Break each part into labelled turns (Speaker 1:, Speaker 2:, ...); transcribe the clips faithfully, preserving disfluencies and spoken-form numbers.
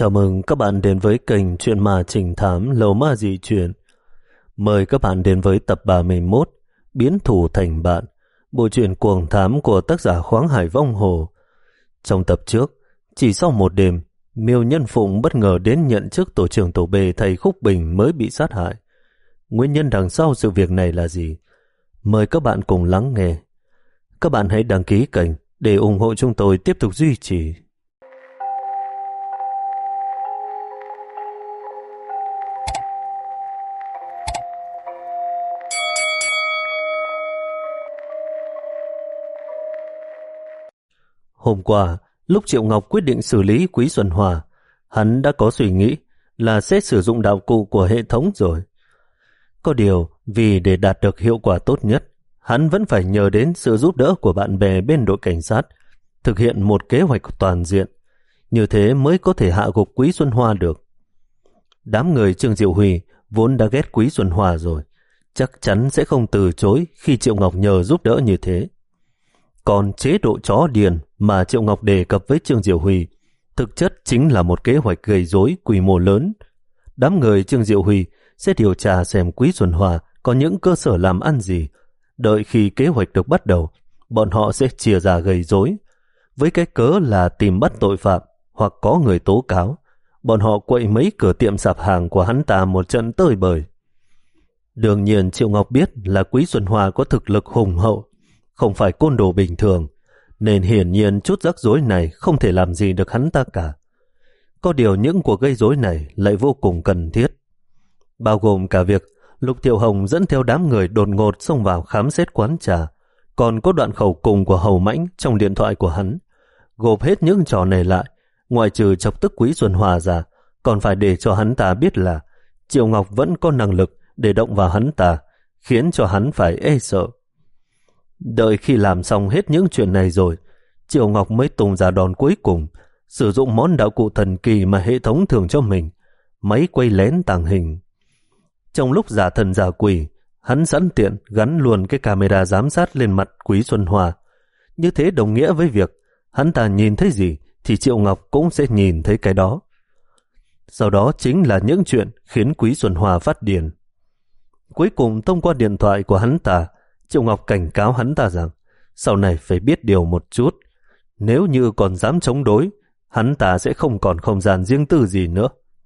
Speaker 1: Chào mừng các bạn đến với kênh Chuyện Ma Trình Thám Lầu Ma Dị Chuyện. Mời các bạn đến với tập ba mươi mốt Biến Thủ Thành Bạn, bộ truyện cuồng thám của tác giả Khoáng Hải Vong Hồ. Trong tập trước, chỉ sau một đêm, Miêu Nhân Phụng bất ngờ đến nhận chức tổ trưởng tổ B thầy Khúc Bình mới bị sát hại. Nguyên nhân đằng sau sự việc này là gì? Mời các bạn cùng lắng nghe. Các bạn hãy đăng ký kênh để ủng hộ chúng tôi tiếp tục duy trì. Hôm qua, lúc Triệu Ngọc quyết định xử lý Quý Xuân Hòa, hắn đã có suy nghĩ là sẽ sử dụng đạo cụ của hệ thống rồi. Có điều, vì để đạt được hiệu quả tốt nhất, hắn vẫn phải nhờ đến sự giúp đỡ của bạn bè bên đội cảnh sát, thực hiện một kế hoạch toàn diện. Như thế mới có thể hạ gục Quý Xuân Hòa được. Đám người Trương Diệu Huy vốn đã ghét Quý Xuân Hòa rồi, chắc chắn sẽ không từ chối khi Triệu Ngọc nhờ giúp đỡ như thế. Còn chế độ chó điền mà Triệu Ngọc đề cập với Trương Diệu Huy thực chất chính là một kế hoạch gây rối quy mô lớn. Đám người Trương Diệu Huy sẽ điều tra xem Quý Xuân Hòa có những cơ sở làm ăn gì. Đợi khi kế hoạch được bắt đầu, bọn họ sẽ chia ra gây rối. Với cái cớ là tìm bắt tội phạm hoặc có người tố cáo, bọn họ quậy mấy cửa tiệm sạp hàng của hắn ta một trận tơi bời. Đương nhiên Triệu Ngọc biết là Quý Xuân Hòa có thực lực hùng hậu, không phải côn đồ bình thường, nên hiển nhiên chút rắc rối này không thể làm gì được hắn ta cả. Có điều những cuộc gây rối này lại vô cùng cần thiết, bao gồm cả việc Lục Thiệu Hồng dẫn theo đám người đột ngột xông vào khám xét quán trà, còn có đoạn khẩu cùng của Hầu Mãnh trong điện thoại của hắn. Gộp hết những trò này lại, ngoại trừ chọc tức Quý Xuân Hòa ra, còn phải để cho hắn ta biết là Triệu Ngọc vẫn có năng lực để động vào hắn ta, khiến cho hắn phải e sợ. Đợi khi làm xong hết những chuyện này rồi, Triệu Ngọc mới tung ra đòn cuối cùng, sử dụng món đạo cụ thần kỳ mà hệ thống thường cho mình, máy quay lén tàng hình. Trong lúc giả thần giả quỷ, hắn sẵn tiện gắn luôn cái camera giám sát lên mặt Quý Xuân Hòa. Như thế đồng nghĩa với việc hắn ta nhìn thấy gì thì Triệu Ngọc cũng sẽ nhìn thấy cái đó. Sau đó chính là những chuyện khiến Quý Xuân Hòa phát điên. Cuối cùng thông qua điện thoại của hắn ta, Triệu Ngọc cảnh cáo hắn ta rằng sau này phải biết điều một chút. Nếu như còn dám chống đối, hắn ta sẽ không còn không gian riêng tư gì nữa.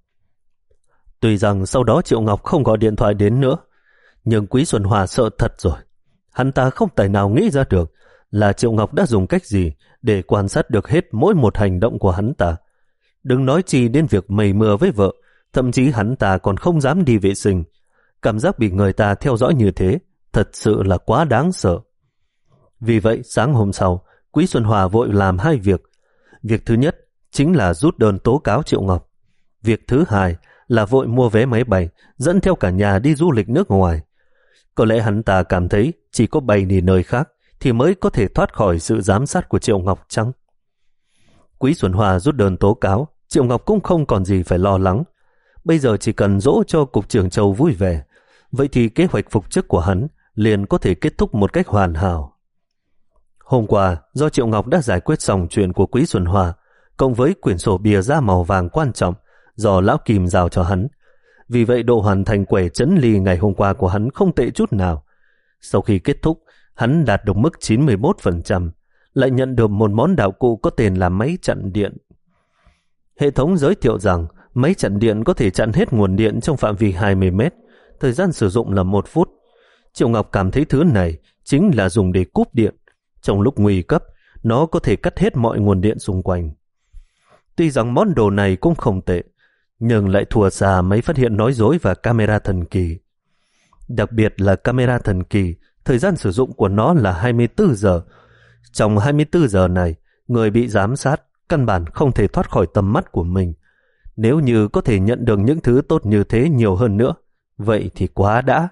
Speaker 1: Tuy rằng sau đó Triệu Ngọc không gọi điện thoại đến nữa, nhưng Quý Xuân Hòa sợ thật rồi. Hắn ta không tài nào nghĩ ra được là Triệu Ngọc đã dùng cách gì để quan sát được hết mỗi một hành động của hắn ta. Đừng nói chi đến việc mây mưa với vợ, thậm chí hắn ta còn không dám đi vệ sinh. Cảm giác bị người ta theo dõi như thế thật sự là quá đáng sợ. Vì vậy sáng hôm sau, Quý Xuân Hòa vội làm hai việc. Việc thứ nhất chính là rút đơn tố cáo Triệu Ngọc. Việc thứ hai là vội mua vé máy bay, dẫn theo cả nhà đi du lịch nước ngoài. Có lẽ hắn ta cảm thấy chỉ có bay đi nơi khác thì mới có thể thoát khỏi sự giám sát của Triệu Ngọc chăng? Quý Xuân Hòa rút đơn tố cáo, Triệu Ngọc cũng không còn gì phải lo lắng. Bây giờ chỉ cần dỗ cho Cục trưởng Châu vui vẻ, vậy thì kế hoạch phục chức của hắn liền có thể kết thúc một cách hoàn hảo. Hôm qua, do Triệu Ngọc đã giải quyết xong chuyện của Quý Xuân Hòa, cộng với quyển sổ bìa da màu vàng quan trọng do Lão Kim giao cho hắn, vì vậy độ hoàn thành quẻ chấn ly ngày hôm qua của hắn không tệ chút nào. Sau khi kết thúc, hắn đạt được mức chín mươi mốt phần trăm, lại nhận được một món đạo cụ có tên là máy chặn điện. Hệ thống giới thiệu rằng máy chặn điện có thể chặn hết nguồn điện trong phạm vi hai mươi mét, thời gian sử dụng là một phút. Triệu Ngọc cảm thấy thứ này chính là dùng để cúp điện. Trong lúc nguy cấp, nó có thể cắt hết mọi nguồn điện xung quanh. Tuy rằng món đồ này cũng không tệ, nhưng lại thua xa máy phát hiện nói dối và camera thần kỳ. Đặc biệt là camera thần kỳ, thời gian sử dụng của nó là hai mươi tư giờ. Trong hai mươi tư giờ này, người bị giám sát căn bản không thể thoát khỏi tầm mắt của mình. Nếu như có thể nhận được những thứ tốt như thế nhiều hơn nữa, vậy thì quá đã.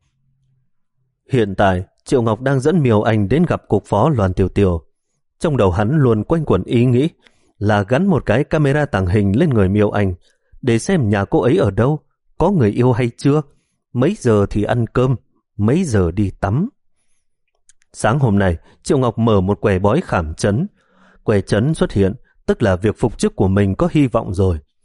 Speaker 1: Hiện tại, Triệu Ngọc đang dẫn Miêu Anh đến gặp cục phó Loan Tiểu Tiểu. Trong đầu hắn luôn quanh quẩn ý nghĩ là gắn một cái camera tàng hình lên người Miêu Anh để xem nhà cô ấy ở đâu, có người yêu hay chưa, mấy giờ thì ăn cơm, mấy giờ đi tắm. Sáng hôm nay, Triệu Ngọc mở một quẻ bói khảm chấn. Quẻ chấn xuất hiện, tức là việc phục chức của mình có hy vọng rồi.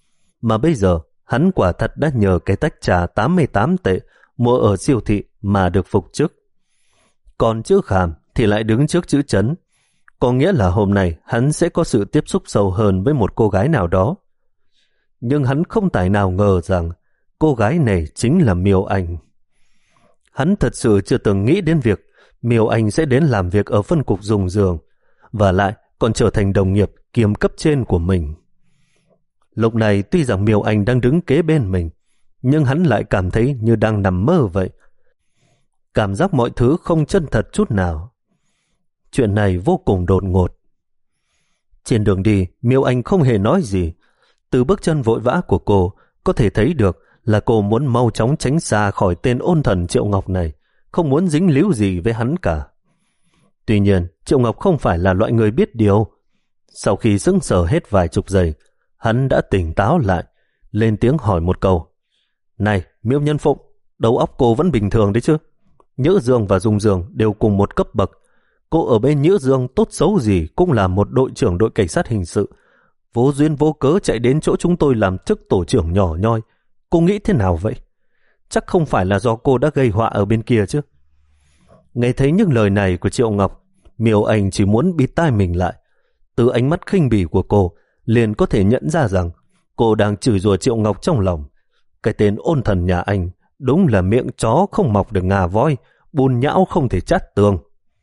Speaker 1: mà bây giờ hắn quả thật đã nhờ cái tách trà tám mươi tám tệ mua ở siêu thị mà được phục chức. Còn chữ Khảm thì lại đứng trước chữ Trấn, có nghĩa là hôm nay hắn sẽ có sự tiếp xúc sâu hơn với một cô gái nào đó. Nhưng hắn không tài nào ngờ rằng cô gái này chính là Miêu Anh. Hắn thật sự chưa từng nghĩ đến việc Miêu Anh sẽ đến làm việc ở phân cục dùng giường, và lại còn trở thành đồng nghiệp kiêm cấp trên của mình. Lúc này tuy rằng Miêu Anh đang đứng kế bên mình, nhưng hắn lại cảm thấy như đang nằm mơ vậy. Cảm giác mọi thứ không chân thật chút nào. Chuyện này vô cùng đột ngột. Trên đường đi, Miêu Anh không hề nói gì. Từ bước chân vội vã của cô, có thể thấy được là cô muốn mau chóng tránh xa khỏi tên ôn thần Triệu Ngọc này, không muốn dính líu gì với hắn cả. Tuy nhiên, Triệu Ngọc không phải là loại người biết điều. Sau khi sững sờ hết vài chục giây, hắn đã tỉnh táo lại, lên tiếng hỏi một câu. Này, Miêu Nhân Phụng, đầu óc cô vẫn bình thường đấy chứ? Nhữ Dương và Dung Dương đều cùng một cấp bậc. Cô ở bên Nhữ Dương tốt xấu gì cũng là một đội trưởng đội cảnh sát hình sự. Vô duyên vô cớ chạy đến chỗ chúng tôi làm chức tổ trưởng nhỏ nhoi. Cô nghĩ thế nào vậy? Chắc không phải là do cô đã gây họa ở bên kia chứ? Nghe thấy những lời này của Triệu Ngọc, Miêu Anh chỉ muốn bịt tai mình lại. Từ ánh mắt khinh bỉ của cô, liền có thể nhận ra rằng cô đang chửi rủa Triệu Ngọc trong lòng. Cái tên ôn thần nhà anh đúng là miệng chó không mọc được ngà voi, bùn nhão không thể chát tường.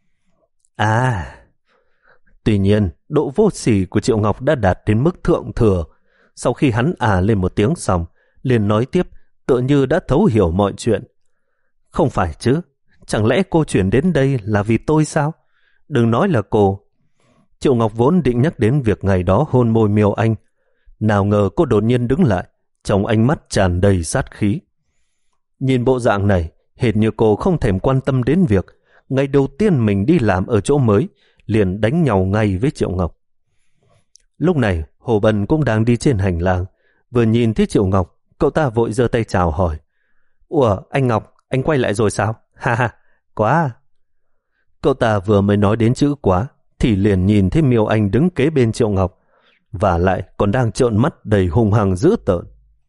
Speaker 1: À, tuy nhiên, độ vô sỉ của Triệu Ngọc đã đạt đến mức thượng thừa. Sau khi hắn à lên một tiếng xong, liền nói tiếp, tựa như đã thấu hiểu mọi chuyện. Không phải chứ, chẳng lẽ cô chuyển đến đây là vì tôi sao? Đừng nói là cô. Triệu Ngọc vốn định nhắc đến việc ngày đó hôn môi Miêu Anh. Nào ngờ cô đột nhiên đứng lại, trong ánh mắt tràn đầy sát khí. Nhìn bộ dạng này, hệt như cô không thèm quan tâm đến việc ngày đầu tiên mình đi làm ở chỗ mới, liền đánh nhau ngay với Triệu Ngọc. Lúc này, Hồ Bân cũng đang đi trên hành lang. Vừa nhìn thấy Triệu Ngọc, cậu ta vội giơ tay chào hỏi. Ủa, anh Ngọc, anh quay lại rồi sao? Ha ha, quá. Cậu ta vừa mới nói đến chữ quá, thì liền nhìn thấy Miêu Anh đứng kế bên Triệu Ngọc, và lại còn đang trợn mắt đầy hung hăng dữ tợn.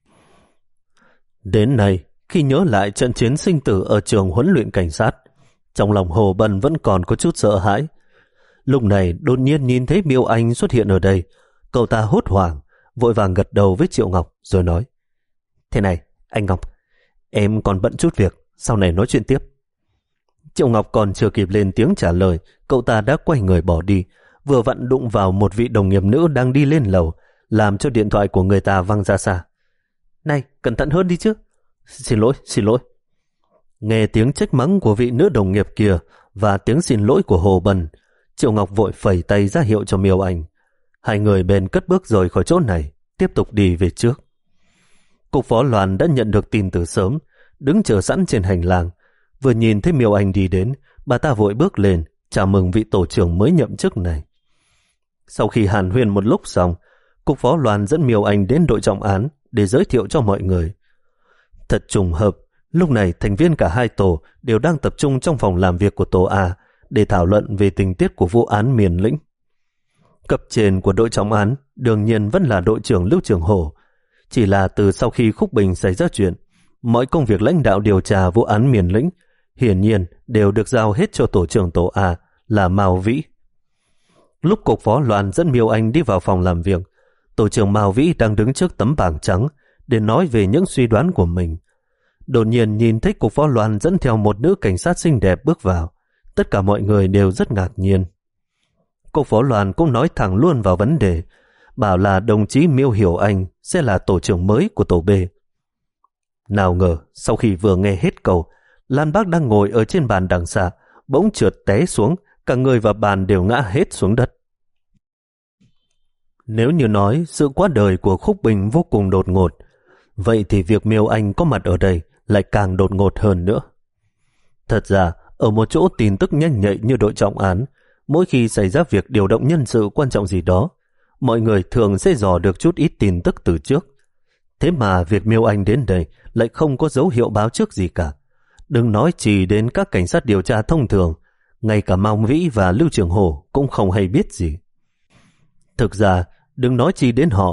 Speaker 1: Đến nay, khi nhớ lại trận chiến sinh tử ở trường huấn luyện cảnh sát, trong lòng Hồ Bân vẫn còn có chút sợ hãi. Lúc này đột nhiên nhìn thấy Miêu Anh xuất hiện ở đây, cậu ta hốt hoảng, vội vàng gật đầu với Triệu Ngọc rồi nói. Thế này, anh Ngọc, em còn bận chút việc, sau này nói chuyện tiếp. Triệu Ngọc còn chưa kịp lên tiếng trả lời, cậu ta đã quay người bỏ đi, vừa vặn đụng vào một vị đồng nghiệp nữ đang đi lên lầu, làm cho điện thoại của người ta văng ra xa. Này, cẩn thận hơn đi chứ. Xin lỗi, xin lỗi. Nghe tiếng trách mắng của vị nữ đồng nghiệp kia và tiếng xin lỗi của Hồ Bân, Triệu Ngọc vội phẩy tay ra hiệu cho Miêu Anh. Hai người bèn cất bước rời khỏi chỗ này, tiếp tục đi về trước. Cục phó Loan đã nhận được tin từ sớm, đứng chờ sẵn trên hành lang. Vừa nhìn thấy Miêu Anh đi đến, bà ta vội bước lên, chào mừng vị tổ trưởng mới nhậm chức này. Sau khi hàn huyên một lúc xong, cục phó Loan dẫn Miêu Anh đến đội trọng án để giới thiệu cho mọi người. Thật trùng hợp, lúc này thành viên cả hai tổ đều đang tập trung trong phòng làm việc của tổ A để thảo luận về tình tiết của vụ án Miền Lĩnh. Cấp trên của đội trọng án đương nhiên vẫn là đội trưởng Lưu Trường Hổ. Chỉ là từ sau khi Khúc Bình xảy ra chuyện, mọi công việc lãnh đạo điều tra vụ án Miền Lĩnh hiển nhiên đều được giao hết cho tổ trưởng tổ A là Mao Vĩ. Lúc cục phó Loan dẫn Miêu Anh đi vào phòng làm việc, tổ trưởng Mao Vĩ đang đứng trước tấm bảng trắng để nói về những suy đoán của mình. Đột nhiên nhìn thấy cục phó Loan dẫn theo một nữ cảnh sát xinh đẹp bước vào, tất cả mọi người đều rất ngạc nhiên. Cục phó Loan cũng nói thẳng luôn vào vấn đề, bảo là đồng chí Miêu Hiểu Anh sẽ là tổ trưởng mới của tổ B. Nào ngờ, sau khi vừa nghe hết câu, Lan Bác đang ngồi ở trên bàn đằng xa, bỗng trượt té xuống, cả người và bàn đều ngã hết xuống đất. Nếu như nói sự qua đời của Khúc Bình vô cùng đột ngột, vậy thì việc Miêu Anh có mặt ở đây lại càng đột ngột hơn nữa. Thật ra, ở một chỗ tin tức nhanh nhạy như đội trọng án, mỗi khi xảy ra việc điều động nhân sự quan trọng gì đó, mọi người thường sẽ dò được chút ít tin tức từ trước. Thế mà việc Miêu Anh đến đây lại không có dấu hiệu báo trước gì cả. Đừng nói chỉ đến các cảnh sát điều tra thông thường, ngay cả Mao Vĩ và Lưu Trường Hổ cũng không hay biết gì. Thực ra, đừng nói chỉ đến họ,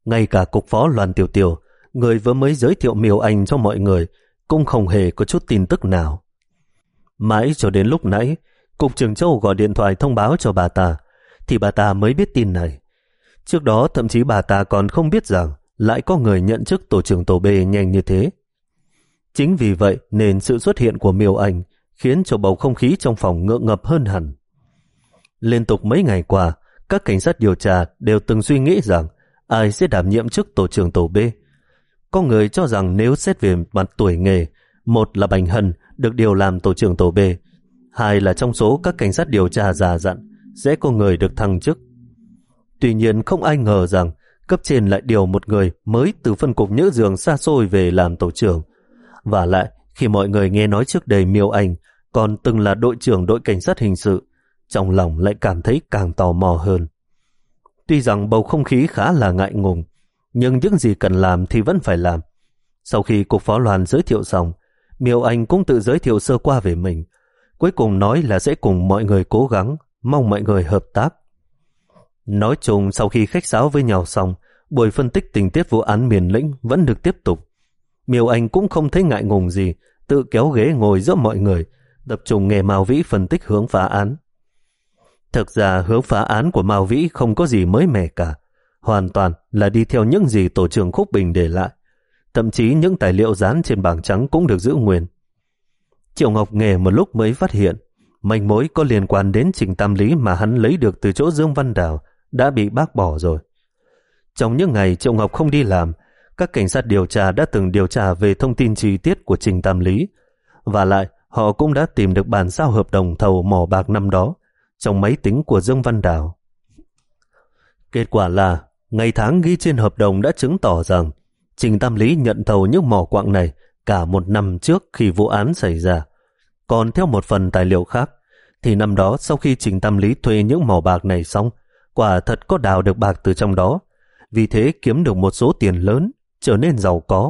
Speaker 1: Ngay cả cục phó Loan Tiểu Tiểu, người vừa mới giới thiệu Miêu Anh cho mọi người, cũng không hề có chút tin tức nào. Mãi cho đến lúc nãy, Cục trưởng Châu gọi điện thoại thông báo cho bà ta, thì bà ta mới biết tin này. Trước đó thậm chí bà ta còn không biết rằng lại có người nhận chức tổ trưởng tổ B nhanh như thế. Chính vì vậy nên sự xuất hiện của Miêu Anh khiến cho bầu không khí trong phòng ngượng ngập hơn hẳn. Liên tục mấy ngày qua, các cảnh sát điều tra đều từng suy nghĩ rằng ai sẽ đảm nhiệm chức tổ trưởng tổ B. Có người cho rằng nếu xét về mặt tuổi nghề, một là Bành Hân được điều làm tổ trưởng tổ B, hai là trong số các cảnh sát điều tra già dặn sẽ có người được thăng chức. Tuy nhiên không ai ngờ rằng cấp trên lại điều một người mới từ phân cục nhỡ giường xa xôi về làm tổ trưởng. Và lại, khi mọi người nghe nói trước đây Miêu Anh còn từng là đội trưởng đội cảnh sát hình sự, trong lòng lại cảm thấy càng tò mò hơn. Tuy rằng bầu không khí khá là ngại ngùng, nhưng những gì cần làm thì vẫn phải làm. Sau khi cục phó Loan giới thiệu xong, Miêu Anh cũng tự giới thiệu sơ qua về mình, cuối cùng nói là sẽ cùng mọi người cố gắng, mong mọi người hợp tác. Nói chung sau khi khách sáo với nhau xong, buổi phân tích tình tiết vụ án Miền Lĩnh vẫn được tiếp tục. Miêu Anh cũng không thấy ngại ngùng gì, tự kéo ghế ngồi giữa mọi người, tập trung nghe Mao Vĩ phân tích hướng phá án. Thực ra hướng phá án của Mao Vĩ không có gì mới mẻ cả, hoàn toàn là đi theo những gì tổ trưởng Khúc Bình để lại. Thậm chí những tài liệu dán trên bảng trắng cũng được giữ nguyên. Triệu Ngọc nghe một lúc mới phát hiện manh mối có liên quan đến Trình Tam Lý mà hắn lấy được từ chỗ Dương Văn Đào đã bị bác bỏ rồi. Trong những ngày Triệu Ngọc không đi làm, các cảnh sát điều tra đã từng điều tra về thông tin chi tiết của Trình Tam Lý, và lại họ cũng đã tìm được bản sao hợp đồng thầu mỏ bạc năm đó trong máy tính của Dương Văn Đào. Kết quả là ngày tháng ghi trên hợp đồng đã chứng tỏ rằng Trình Tam Lý nhận thầu những mỏ quặng này cả một năm trước khi vụ án xảy ra. Còn theo một phần tài liệu khác, thì năm đó sau khi Trình Tam Lý thuê những mỏ bạc này xong, quả thật có đào được bạc từ trong đó, vì thế kiếm được một số tiền lớn, trở nên giàu có.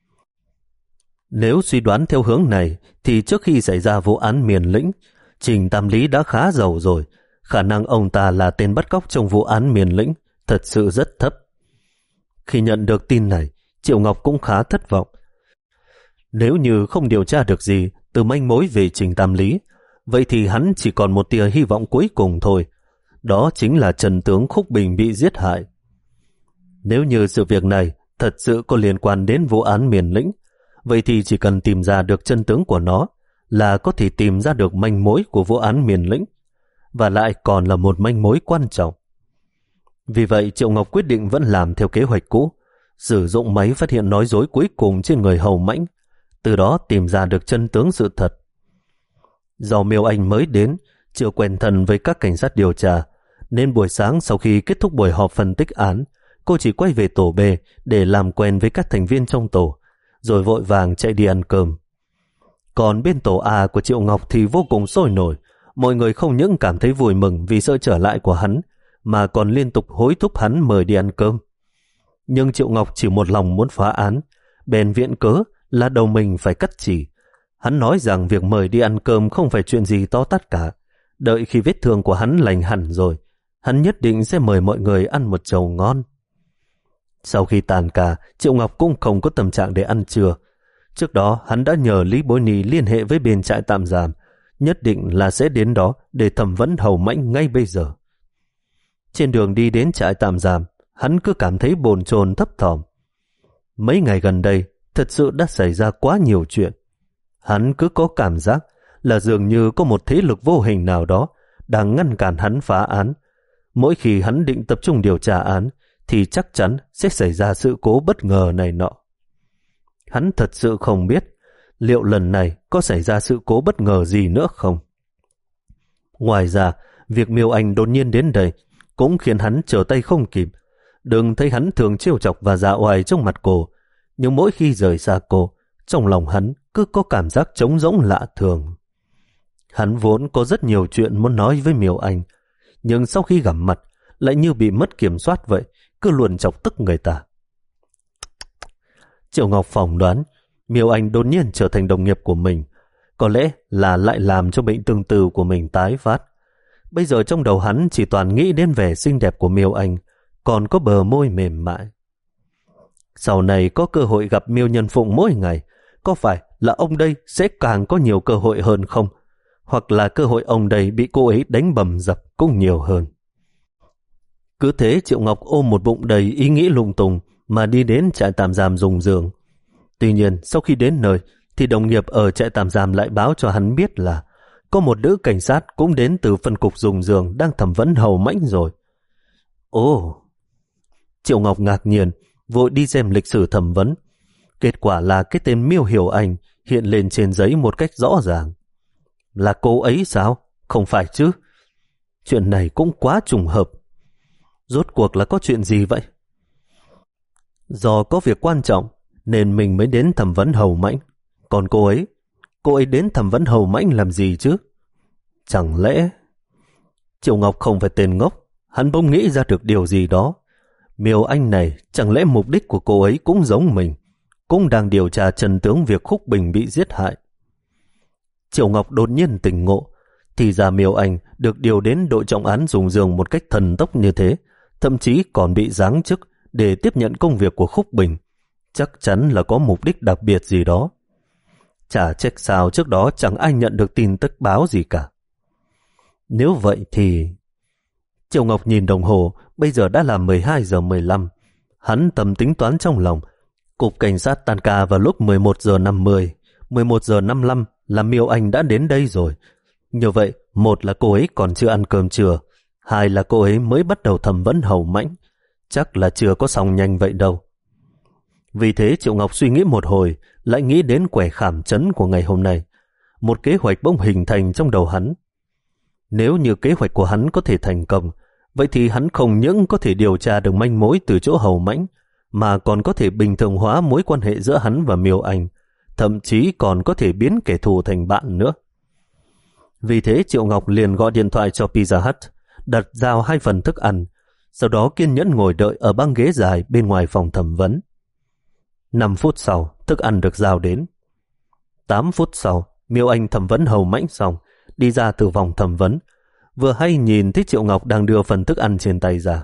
Speaker 1: Nếu suy đoán theo hướng này, thì trước khi xảy ra vụ án Miền Lĩnh, Trình Tam Lý đã khá giàu rồi. Khả năng ông ta là tên bắt cóc trong vụ án Miền Lĩnh thật sự rất thấp. Khi nhận được tin này, Triệu Ngọc cũng khá thất vọng. Nếu như không điều tra được gì từ manh mối về Trình Tam Lý, vậy thì hắn chỉ còn một tia hy vọng cuối cùng thôi. Đó chính là Trần tướng Khúc Bình bị giết hại. Nếu như sự việc này thật sự có liên quan đến vụ án Miền Lĩnh, vậy thì chỉ cần tìm ra được chân tướng của nó là có thể tìm ra được manh mối của vụ án Miền Lĩnh, và lại còn là một manh mối quan trọng. Vì vậy Triệu Ngọc quyết định vẫn làm theo kế hoạch cũ, sử dụng máy phát hiện nói dối cuối cùng trên người Hầu Mãnh, từ đó tìm ra được chân tướng sự thật. Do Miêu Anh mới đến, chưa quen thân với các cảnh sát điều tra, nên buổi sáng sau khi kết thúc buổi họp phân tích án, cô chỉ quay về tổ B để làm quen với các thành viên trong tổ, rồi vội vàng chạy đi ăn cơm. Còn bên tổ A của Triệu Ngọc thì vô cùng sôi nổi, mọi người không những cảm thấy vui mừng vì sự trở lại của hắn, mà còn liên tục hối thúc hắn mời đi ăn cơm. Nhưng Triệu Ngọc chỉ một lòng muốn phá án, bèn viện cớ là đầu mình phải cắt chỉ. Hắn nói rằng việc mời đi ăn cơm không phải chuyện gì to tát cả, đợi khi vết thương của hắn lành hẳn rồi, hắn nhất định sẽ mời mọi người ăn một chầu ngon. Sau khi tàn ca, Triệu Ngọc cũng không có tâm trạng để ăn trưa. Trước đó hắn đã nhờ Lý Bối Ni liên hệ với bên trại tạm giam, nhất định là sẽ đến đó để thẩm vấn Hầu Mãnh ngay bây giờ. Trên đường đi đến trại tạm giam, hắn cứ cảm thấy bồn chồn thấp thỏm. Mấy ngày gần đây thật sự đã xảy ra quá nhiều chuyện. Hắn cứ có cảm giác là dường như có một thế lực vô hình nào đó đang ngăn cản hắn phá án. Mỗi khi hắn định tập trung điều tra án thì chắc chắn sẽ xảy ra sự cố bất ngờ này nọ. Hắn thật sự không biết liệu lần này có xảy ra sự cố bất ngờ gì nữa không. Ngoài ra, việc Miêu Anh đột nhiên đến đây cũng khiến hắn trở tay không kịp. Đừng thấy hắn thường trêu chọc và dạ oai trong mặt cô, nhưng mỗi khi rời xa cô, trong lòng hắn cứ có cảm giác trống rỗng lạ thường. Hắn vốn có rất nhiều chuyện muốn nói với Miêu Anh, nhưng sau khi gặp mặt lại như bị mất kiểm soát vậy, cứ luôn chọc tức người ta. Triệu Ngọc phỏng đoán Miêu Anh đột nhiên trở thành đồng nghiệp của mình, có lẽ là lại làm cho bệnh tương tự của mình tái phát. Bây giờ trong đầu hắn chỉ toàn nghĩ đến vẻ xinh đẹp của Miêu Anh, còn có bờ môi mềm mại. Sau này có cơ hội gặp Miêu Nhân Phụng mỗi ngày, có phải là ông đây sẽ càng có nhiều cơ hội hơn không? Hoặc là cơ hội ông đây bị cô ấy đánh bầm dập cũng nhiều hơn. Cứ thế Triệu Ngọc ôm một bụng đầy ý nghĩ lung tung mà đi đến trại tạm giam Dùng Dương. Tuy nhiên, sau khi đến nơi, thì đồng nghiệp ở trại tạm giam lại báo cho hắn biết là có một nữ cảnh sát cũng đến từ phân cục Dùng Dương đang thẩm vấn Hầu Mãnh rồi. Ồ! Triệu Ngọc ngạc nhiên, vội đi xem lịch sử thẩm vấn. Kết quả là cái tên Miêu Hiểu Anh hiện lên trên giấy một cách rõ ràng. Là cô ấy sao? Không phải chứ? Chuyện này cũng quá trùng hợp. Rốt cuộc là có chuyện gì vậy? Do có việc quan trọng nên mình mới đến thẩm vấn Hầu Mãnh. Còn cô ấy, cô ấy đến thẩm vấn Hầu Mãnh làm gì chứ? Chẳng lẽ... Triệu Ngọc không phải tên ngốc, hắn bỗng nghĩ ra được điều gì đó. Miêu Anh này, chẳng lẽ mục đích của cô ấy cũng giống mình, cũng đang điều tra chân tướng việc Khúc Bình bị giết hại. Triệu Ngọc đột nhiên tỉnh ngộ, thì ra Miêu Anh được điều đến đội trọng án Dùng Dương một cách thần tốc như thế, thậm chí còn bị giáng chức để tiếp nhận công việc của Khúc Bình. Chắc chắn là có mục đích đặc biệt gì đó. Chả trách sao trước đó chẳng ai nhận được tin tức báo gì cả. Nếu vậy thì... Triệu Ngọc nhìn đồng hồ, bây giờ đã là mười hai giờ mười lăm. Hắn tầm tính toán trong lòng. Cục cảnh sát tan ca vào lúc mười một giờ năm mươi, mười một giờ năm mươi lăm là Miêu Anh đã đến đây rồi. Như vậy, một là cô ấy còn chưa ăn cơm trưa, hai là cô ấy mới bắt đầu thẩm vấn Hầu Mãnh. Chắc là chưa có xong nhanh vậy đâu. Vì thế Triệu Ngọc suy nghĩ một hồi, lại nghĩ đến quẻ khảm chấn của ngày hôm nay. Một kế hoạch bỗng hình thành trong đầu hắn. Nếu như kế hoạch của hắn có thể thành công, vậy thì hắn không những có thể điều tra được manh mối từ chỗ Hầu Mãnh, mà còn có thể bình thường hóa mối quan hệ giữa hắn và Miêu Anh, thậm chí còn có thể biến kẻ thù thành bạn nữa. Vì thế Triệu Ngọc liền gọi điện thoại cho Pizza Hut, đặt giao hai phần thức ăn, sau đó kiên nhẫn ngồi đợi ở băng ghế dài bên ngoài phòng thẩm vấn. Năm phút sau, thức ăn được giao đến. Tám phút sau, Miêu Anh thẩm vấn Hầu Mãnh xong, đi ra từ vòng thẩm vấn, vừa hay nhìn thấy Triệu Ngọc đang đưa phần thức ăn trên tay ra.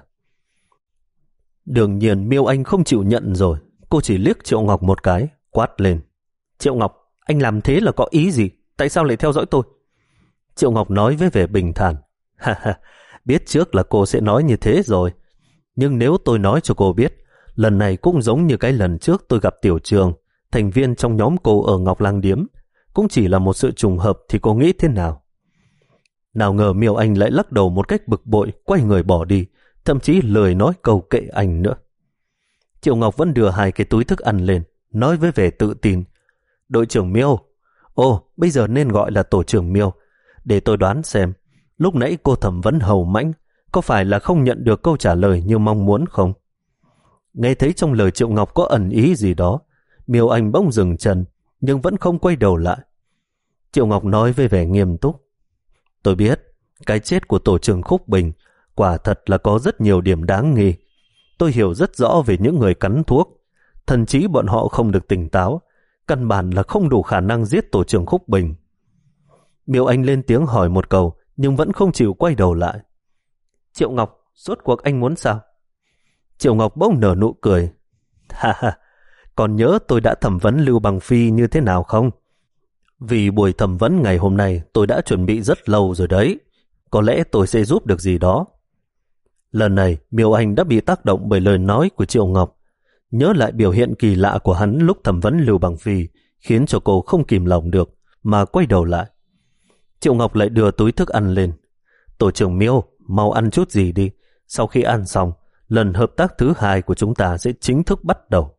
Speaker 1: Đương nhiên Miêu Anh không chịu nhận rồi, cô chỉ liếc Triệu Ngọc một cái, quát lên. Triệu Ngọc, anh làm thế là có ý gì? Tại sao lại theo dõi tôi? Triệu Ngọc nói với vẻ bình thản. Ha ha, biết trước là cô sẽ nói như thế rồi. Nhưng nếu tôi nói cho cô biết, lần này cũng giống như cái lần trước tôi gặp Tiểu Trường, thành viên trong nhóm cô ở Ngọc Lang Điếm, cũng chỉ là một sự trùng hợp thì cô nghĩ thế nào? Nào ngờ Miêu Anh lại lắc đầu một cách bực bội, quay người bỏ đi, thậm chí lười nói câu kệ anh nữa. Triệu Ngọc vẫn đưa hai cái túi thức ăn lên, nói với vẻ tự tin. Đội trưởng Miêu, ồ, bây giờ nên gọi là tổ trưởng Miêu. Để tôi đoán xem, lúc nãy cô thẩm vấn Hầu Mãnh có phải là không nhận được câu trả lời như mong muốn không? Nghe thấy trong lời Triệu Ngọc có ẩn ý gì đó, Miêu Anh bỗng dừng chân, nhưng vẫn không quay đầu lại. Triệu Ngọc nói với vẻ nghiêm túc. Tôi biết, cái chết của tổ trưởng Khúc Bình quả thật là có rất nhiều điểm đáng nghi. Tôi hiểu rất rõ về những người cắn thuốc. Thậm chí bọn họ không được tỉnh táo, căn bản là không đủ khả năng giết tổ trưởng Khúc Bình. Miêu Anh lên tiếng hỏi một câu, nhưng vẫn không chịu quay đầu lại. Triệu Ngọc, rốt cuộc anh muốn sao? Triệu Ngọc bỗng nở nụ cười. Ha ha, còn nhớ tôi đã thẩm vấn Lưu Bằng Phi như thế nào không? Vì buổi thẩm vấn ngày hôm nay tôi đã chuẩn bị rất lâu rồi đấy. Có lẽ tôi sẽ giúp được gì đó. Lần này Miêu Anh đã bị tác động bởi lời nói của Triệu Ngọc. Nhớ lại biểu hiện kỳ lạ của hắn lúc thẩm vấn Lưu Bằng Phi, khiến cho cô không kìm lòng được mà quay đầu lại. Triệu Ngọc lại đưa túi thức ăn lên. Tổ trưởng Miêu, mau ăn chút gì đi. Sau khi ăn xong, lần hợp tác thứ hai của chúng ta sẽ chính thức bắt đầu.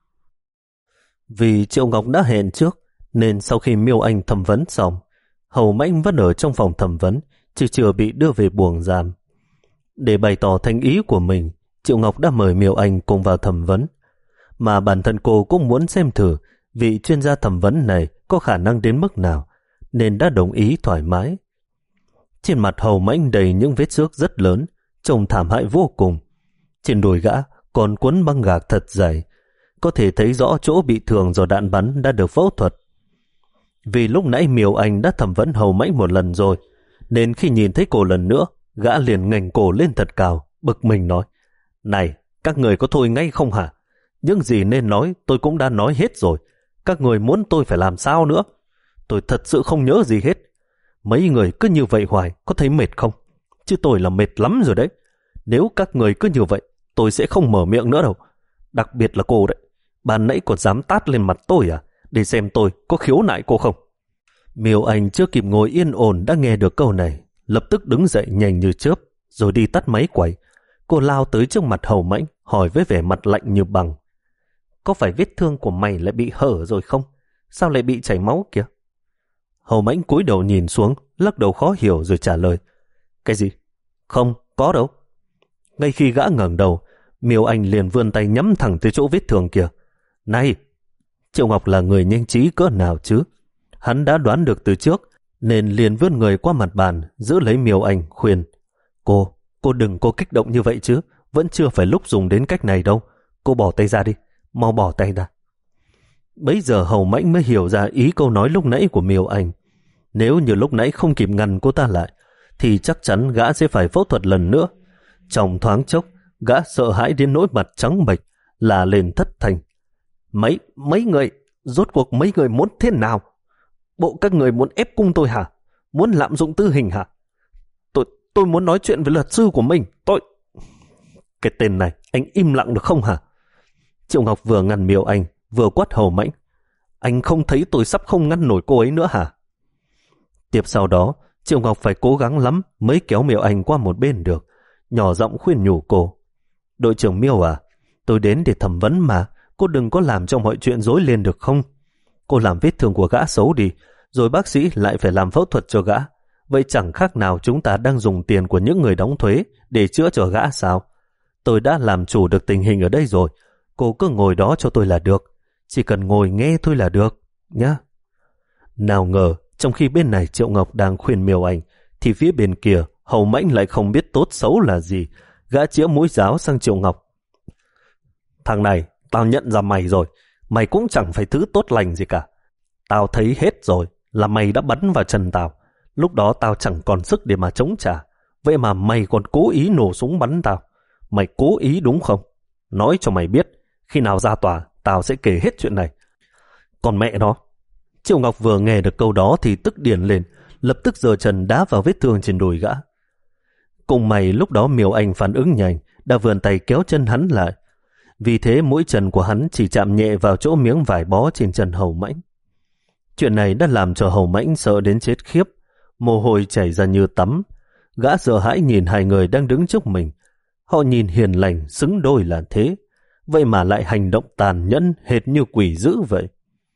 Speaker 1: Vì Triệu Ngọc đã hẹn trước, nên sau khi Miêu Anh thẩm vấn xong, Hầu Mãnh vẫn ở trong phòng thẩm vấn, chứ chưa bị đưa về buồng giam. Để bày tỏ thành ý của mình, Triệu Ngọc đã mời Miêu Anh cùng vào thẩm vấn, mà bản thân cô cũng muốn xem thử vị chuyên gia thẩm vấn này có khả năng đến mức nào, nên đã đồng ý thoải mái. Trên mặt Hầu Mãnh đầy những vết xước rất lớn, trông thảm hại vô cùng. Trên đùi gã còn quấn băng gạc thật dày, có thể thấy rõ chỗ bị thương do đạn bắn đã được phẫu thuật. Vì lúc nãy Miêu Anh đã thẩm vấn Hầu Mãnh một lần rồi, nên khi nhìn thấy cô lần nữa, gã liền ngẩng cổ lên thật cao, bực mình nói: Này, các người có thôi ngay không hả? Những gì nên nói tôi cũng đã nói hết rồi. Các người muốn tôi phải làm sao nữa? Tôi thật sự không nhớ gì hết. Mấy người cứ như vậy hoài có thấy mệt không? Chứ tôi là mệt lắm rồi đấy. Nếu các người cứ như vậy, tôi sẽ không mở miệng nữa đâu. Đặc biệt là cô đấy. Ban nãy còn dám tát lên mặt tôi à? Để xem tôi có khiếu nại cô không. Miêu Anh chưa kịp ngồi yên ổn đã nghe được câu này, lập tức đứng dậy nhanh như chớp, rồi đi tắt máy quay. Cô lao tới trước mặt Hầu Mãnh, hỏi với vẻ mặt lạnh như băng. Có phải vết thương của mày lại bị hở rồi không? Sao lại bị chảy máu kìa? Hầu Mãnh cúi đầu nhìn xuống, lắc đầu khó hiểu rồi trả lời. Cái gì? Không, có đâu. Ngay khi gã ngẩng đầu, Miêu Anh liền vươn tay nhắm thẳng tới chỗ vết thương kia. Này! Triệu Ngọc là người nhanh trí cỡ nào chứ? Hắn đã đoán được từ trước, nên liền vươn người qua mặt bàn, giữ lấy Miêu Anh, khuyên. Cô, cô đừng có kích động như vậy chứ, vẫn chưa phải lúc dùng đến cách này đâu. Cô bỏ tay ra đi, mau bỏ tay ra. Bấy giờ Hầu Mãnh mới hiểu ra ý câu nói lúc nãy của Miêu Anh. Nếu như lúc nãy không kịp ngăn cô ta lại, thì chắc chắn gã sẽ phải phẫu thuật lần nữa. Trong thoáng chốc, gã sợ hãi đến nỗi mặt trắng bệch, là lên thất thanh. Mấy, mấy người, rốt cuộc mấy người muốn thế nào? Bộ các người muốn ép cung tôi hả? Muốn lạm dụng tư hình hả? Tôi, tôi muốn nói chuyện với luật sư của mình. Tôi... Cái tên này, anh im lặng được không hả? Triệu Ngọc vừa ngăn Miêu Anh, vừa quát Hầu Mãnh. Anh không thấy tôi sắp không ngăn nổi cô ấy nữa hả? Tiếp sau đó, Triệu Ngọc phải cố gắng lắm mới kéo Miêu Anh qua một bên được, nhỏ giọng khuyên nhủ cô. Đội trưởng Miêu à, tôi đến để thẩm vấn mà, cô đừng có làm cho mọi chuyện rối lên được không? Cô làm vết thương của gã xấu đi, rồi bác sĩ lại phải làm phẫu thuật cho gã. Vậy chẳng khác nào chúng ta đang dùng tiền của những người đóng thuế để chữa cho gã sao? Tôi đã làm chủ được tình hình ở đây rồi, cô cứ ngồi đó cho tôi là được. Chỉ cần ngồi nghe thôi là được, nhá. Nào ngờ, trong khi bên này Triệu Ngọc đang khuyên Miêu Anh, thì phía bên kia Hầu Mãnh lại không biết tốt xấu là gì. Gã chĩa mũi giáo sang Triệu Ngọc. Thằng này, tao nhận ra mày rồi. Mày cũng chẳng phải thứ tốt lành gì cả. Tao thấy hết rồi là mày đã bắn vào chân tao. Lúc đó tao chẳng còn sức để mà chống trả. Vậy mà mày còn cố ý nổ súng bắn tao. Mày cố ý đúng không? Nói cho mày biết, khi nào ra tòa, tao sẽ kể hết chuyện này. Còn mẹ nó. Triệu Ngọc vừa nghe được câu đó thì tức điên lên, lập tức giơ chân đá vào vết thương trên đùi gã. Cùng mày lúc đó Miêu Anh phản ứng nhanh, đã vươn tay kéo chân hắn lại. Vì thế mũi chân của hắn chỉ chạm nhẹ vào chỗ miếng vải bó trên chân Hầu Mãnh. Chuyện này đã làm cho Hầu Mãnh sợ đến chết khiếp, mồ hôi chảy ra như tắm. Gã sợ hãi nhìn hai người đang đứng trước mình. Họ nhìn hiền lành, xứng đôi là thế, vậy mà lại hành động tàn nhẫn hệt như quỷ dữ vậy.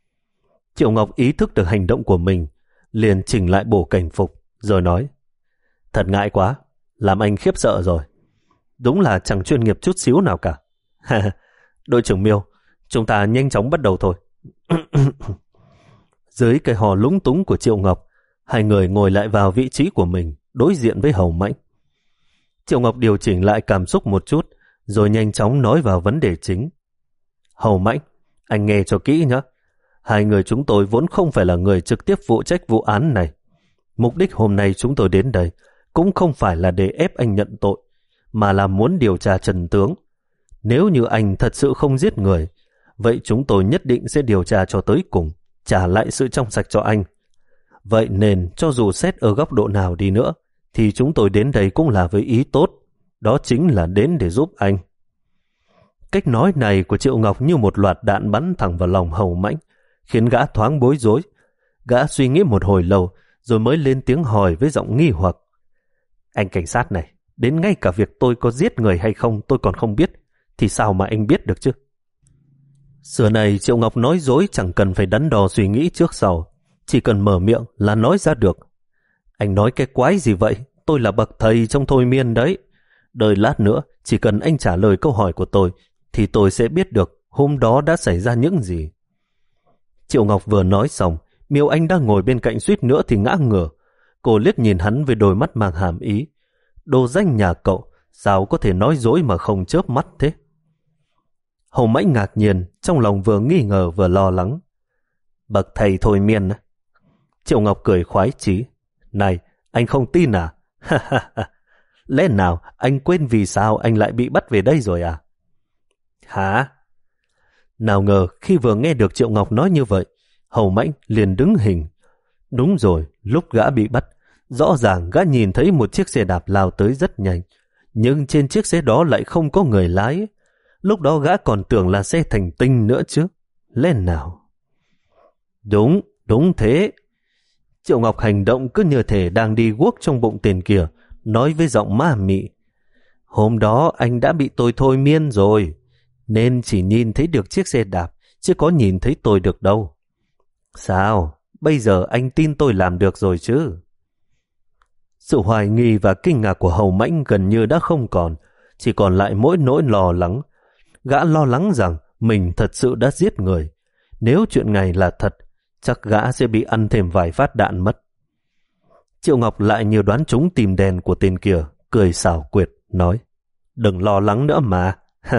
Speaker 1: Triệu Ngọc ý thức được hành động của mình, liền chỉnh lại bộ cảnh phục, rồi nói: Thật ngại quá, làm anh khiếp sợ rồi. Đúng là chẳng chuyên nghiệp chút xíu nào cả. Đội trưởng Miêu, chúng ta nhanh chóng bắt đầu thôi. Dưới cái hò lúng túng của Triệu Ngọc, hai người ngồi lại vào vị trí của mình, đối diện với Hầu Mãnh. Triệu Ngọc điều chỉnh lại cảm xúc một chút, rồi nhanh chóng nói vào vấn đề chính. Hầu Mãnh, anh nghe cho kỹ nhé. Hai người chúng tôi vốn không phải là người trực tiếp phụ trách vụ án này. Mục đích hôm nay chúng tôi đến đây cũng không phải là để ép anh nhận tội, mà là muốn điều tra chân tướng. Nếu như anh thật sự không giết người, vậy chúng tôi nhất định sẽ điều tra cho tới cùng, trả lại sự trong sạch cho anh. Vậy nên cho dù xét ở góc độ nào đi nữa, thì chúng tôi đến đây cũng là với ý tốt, đó chính là đến để giúp anh. Cách nói này của Triệu Ngọc như một loạt đạn bắn thẳng vào lòng Hầu Mãnh, khiến gã thoáng bối rối. Gã suy nghĩ một hồi lâu, rồi mới lên tiếng hỏi với giọng nghi hoặc. Anh cảnh sát này, đến ngay cả việc tôi có giết người hay không tôi còn không biết, thì sao mà anh biết được chứ? Xưa này Triệu Ngọc nói dối chẳng cần phải đắn đo suy nghĩ trước sau, chỉ cần mở miệng là nói ra được. Anh nói cái quái gì vậy? Tôi là bậc thầy trong thôi miên đấy. Đợi lát nữa, chỉ cần anh trả lời câu hỏi của tôi, thì tôi sẽ biết được hôm đó đã xảy ra những gì. Triệu Ngọc vừa nói xong, Miêu Anh đang ngồi bên cạnh suýt nữa thì ngã ngửa. Cô liếc nhìn hắn với đôi mắt mang hàm ý. Đồ danh nhà cậu, sao có thể nói dối mà không chớp mắt thế? Hầu Mãnh ngạc nhiên, trong lòng vừa nghi ngờ vừa lo lắng. Bậc thầy thôi miên. Triệu Ngọc cười khoái chí. Này, anh không tin à? Lẽ nào anh quên vì sao anh lại bị bắt về đây rồi à? Hả? Nào ngờ khi vừa nghe được Triệu Ngọc nói như vậy, Hầu Mãnh liền đứng hình. Đúng rồi, lúc gã bị bắt, rõ ràng gã nhìn thấy một chiếc xe đạp lao tới rất nhanh, nhưng trên chiếc xe đó lại không có người lái. Lúc đó gã còn tưởng là xe thành tinh nữa chứ. Lên nào. Đúng, đúng thế. Triệu Ngọc hành động cứ như thể đang đi guốc trong bụng Tiền Kiều, nói với giọng ma mị. Hôm đó anh đã bị tôi thôi miên rồi, nên chỉ nhìn thấy được chiếc xe đạp, chứ có nhìn thấy tôi được đâu. Sao? Bây giờ anh tin tôi làm được rồi chứ? Sự hoài nghi và kinh ngạc của Hầu Mãnh gần như đã không còn, chỉ còn lại mỗi nỗi lo lắng. Gã lo lắng rằng mình thật sự đã giết người. Nếu chuyện này là thật, chắc gã sẽ bị ăn thêm vài phát đạn mất. Triệu Ngọc lại như đoán trúng tìm đèn của tên kia, cười xảo quyệt, nói, đừng lo lắng nữa mà.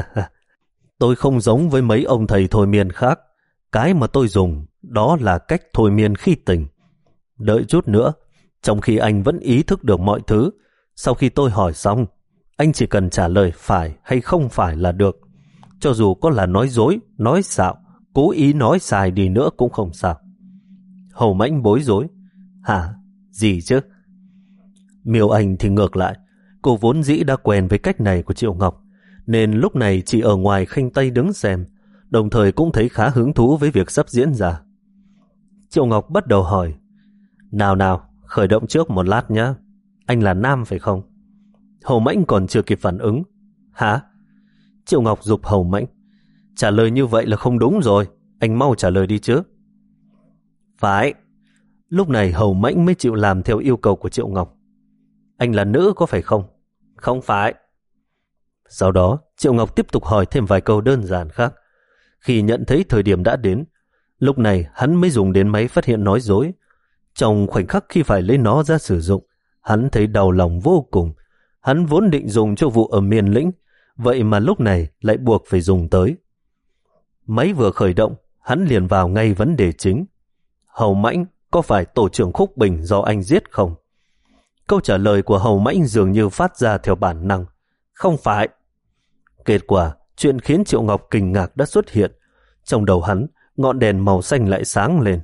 Speaker 1: Tôi không giống với mấy ông thầy thôi miên khác. Cái mà tôi dùng đó là cách thôi miên khi tỉnh. Đợi chút nữa, trong khi anh vẫn ý thức được mọi thứ, sau khi tôi hỏi xong, anh chỉ cần trả lời phải hay không phải là được. Cho dù có là nói dối, nói xạo, cố ý nói sai đi nữa cũng không sao. Hầu Mãnh bối rối. Hả? Gì chứ? Miêu Anh thì ngược lại. Cô vốn dĩ đã quen với cách này của Triệu Ngọc, nên lúc này chỉ ở ngoài khanh tay đứng xem, đồng thời cũng thấy khá hứng thú với việc sắp diễn ra. Triệu Ngọc bắt đầu hỏi, nào nào, khởi động trước một lát nhé. Anh là nam phải không? Hầu Mãnh còn chưa kịp phản ứng. Hả? Triệu Ngọc giục Hầu Mãnh, trả lời như vậy là không đúng rồi, anh mau trả lời đi chứ. Phải. Lúc này Hầu Mãnh mới chịu làm theo yêu cầu của Triệu Ngọc. Anh là nữ có phải không? Không phải. Sau đó Triệu Ngọc tiếp tục hỏi thêm vài câu đơn giản khác. Khi nhận thấy thời điểm đã đến, lúc này hắn mới dùng đến máy phát hiện nói dối. Trong khoảnh khắc khi phải lấy nó ra sử dụng, hắn thấy đau lòng vô cùng. Hắn vốn định dùng cho vụ ở Miền Lĩnh, vậy mà lúc này lại buộc phải dùng tới. Máy vừa khởi động, hắn liền vào ngay vấn đề chính. Hầu Mãnh, có phải tổ trưởng Khúc Bình do anh giết không? Câu trả lời của Hầu Mãnh dường như phát ra theo bản năng. Không phải. Kết quả, chuyện khiến Triệu Ngọc kinh ngạc đã xuất hiện. Trong đầu hắn, ngọn đèn màu xanh lại sáng lên.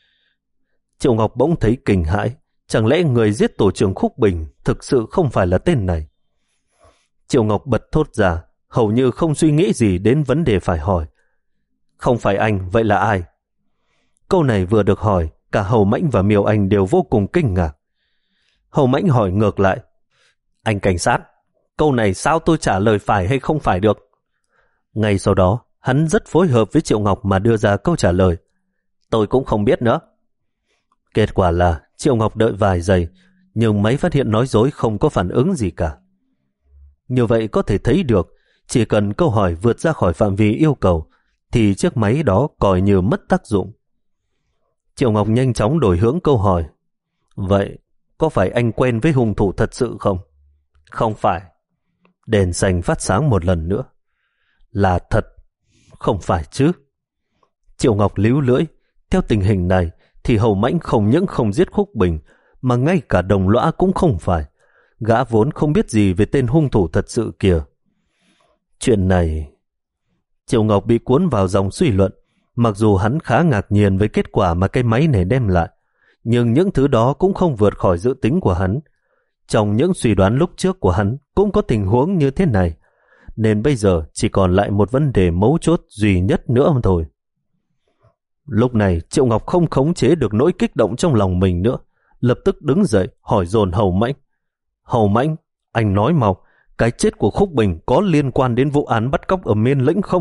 Speaker 1: Triệu Ngọc bỗng thấy kinh hãi. Chẳng lẽ người giết tổ trưởng Khúc Bình thực sự không phải là tên này? Triệu Ngọc bật thốt ra, hầu như không suy nghĩ gì đến vấn đề phải hỏi. Không phải anh, vậy là ai? Câu này vừa được hỏi, cả Hầu Mãnh và Miêu Anh đều vô cùng kinh ngạc. Hầu Mãnh hỏi ngược lại, anh cảnh sát, câu này sao tôi trả lời phải hay không phải được? Ngay sau đó, hắn rất phối hợp với Triệu Ngọc mà đưa ra câu trả lời. Tôi cũng không biết nữa. Kết quả là Triệu Ngọc đợi vài giây, nhưng máy phát hiện nói dối không có phản ứng gì cả. Như vậy có thể thấy được, chỉ cần câu hỏi vượt ra khỏi phạm vi yêu cầu, thì chiếc máy đó coi như mất tác dụng. Triệu Ngọc nhanh chóng đổi hướng câu hỏi. Vậy, có phải anh quen với hung thủ thật sự không? Không phải. Đèn xanh phát sáng một lần nữa. Là thật, không phải chứ? Triệu Ngọc líu lưỡi. Theo tình hình này, thì Hầu Mãnh không những không giết Khúc Bình, mà ngay cả đồng lõa cũng không phải. Gã vốn không biết gì về tên hung thủ thật sự kìa. Chuyện này... Triệu Ngọc bị cuốn vào dòng suy luận. Mặc dù hắn khá ngạc nhiên với kết quả mà cái máy này đem lại, nhưng những thứ đó cũng không vượt khỏi dự tính của hắn. Trong những suy đoán lúc trước của hắn cũng có tình huống như thế này, nên bây giờ chỉ còn lại một vấn đề mấu chốt duy nhất nữa thôi. Lúc này Triệu Ngọc không khống chế được nỗi kích động trong lòng mình nữa, lập tức đứng dậy hỏi dồn Hầu Mãnh. Hầu Mãnh, anh nói mau, cái chết của Khúc Bình có liên quan đến vụ án bắt cóc ở Miền Lĩnh không?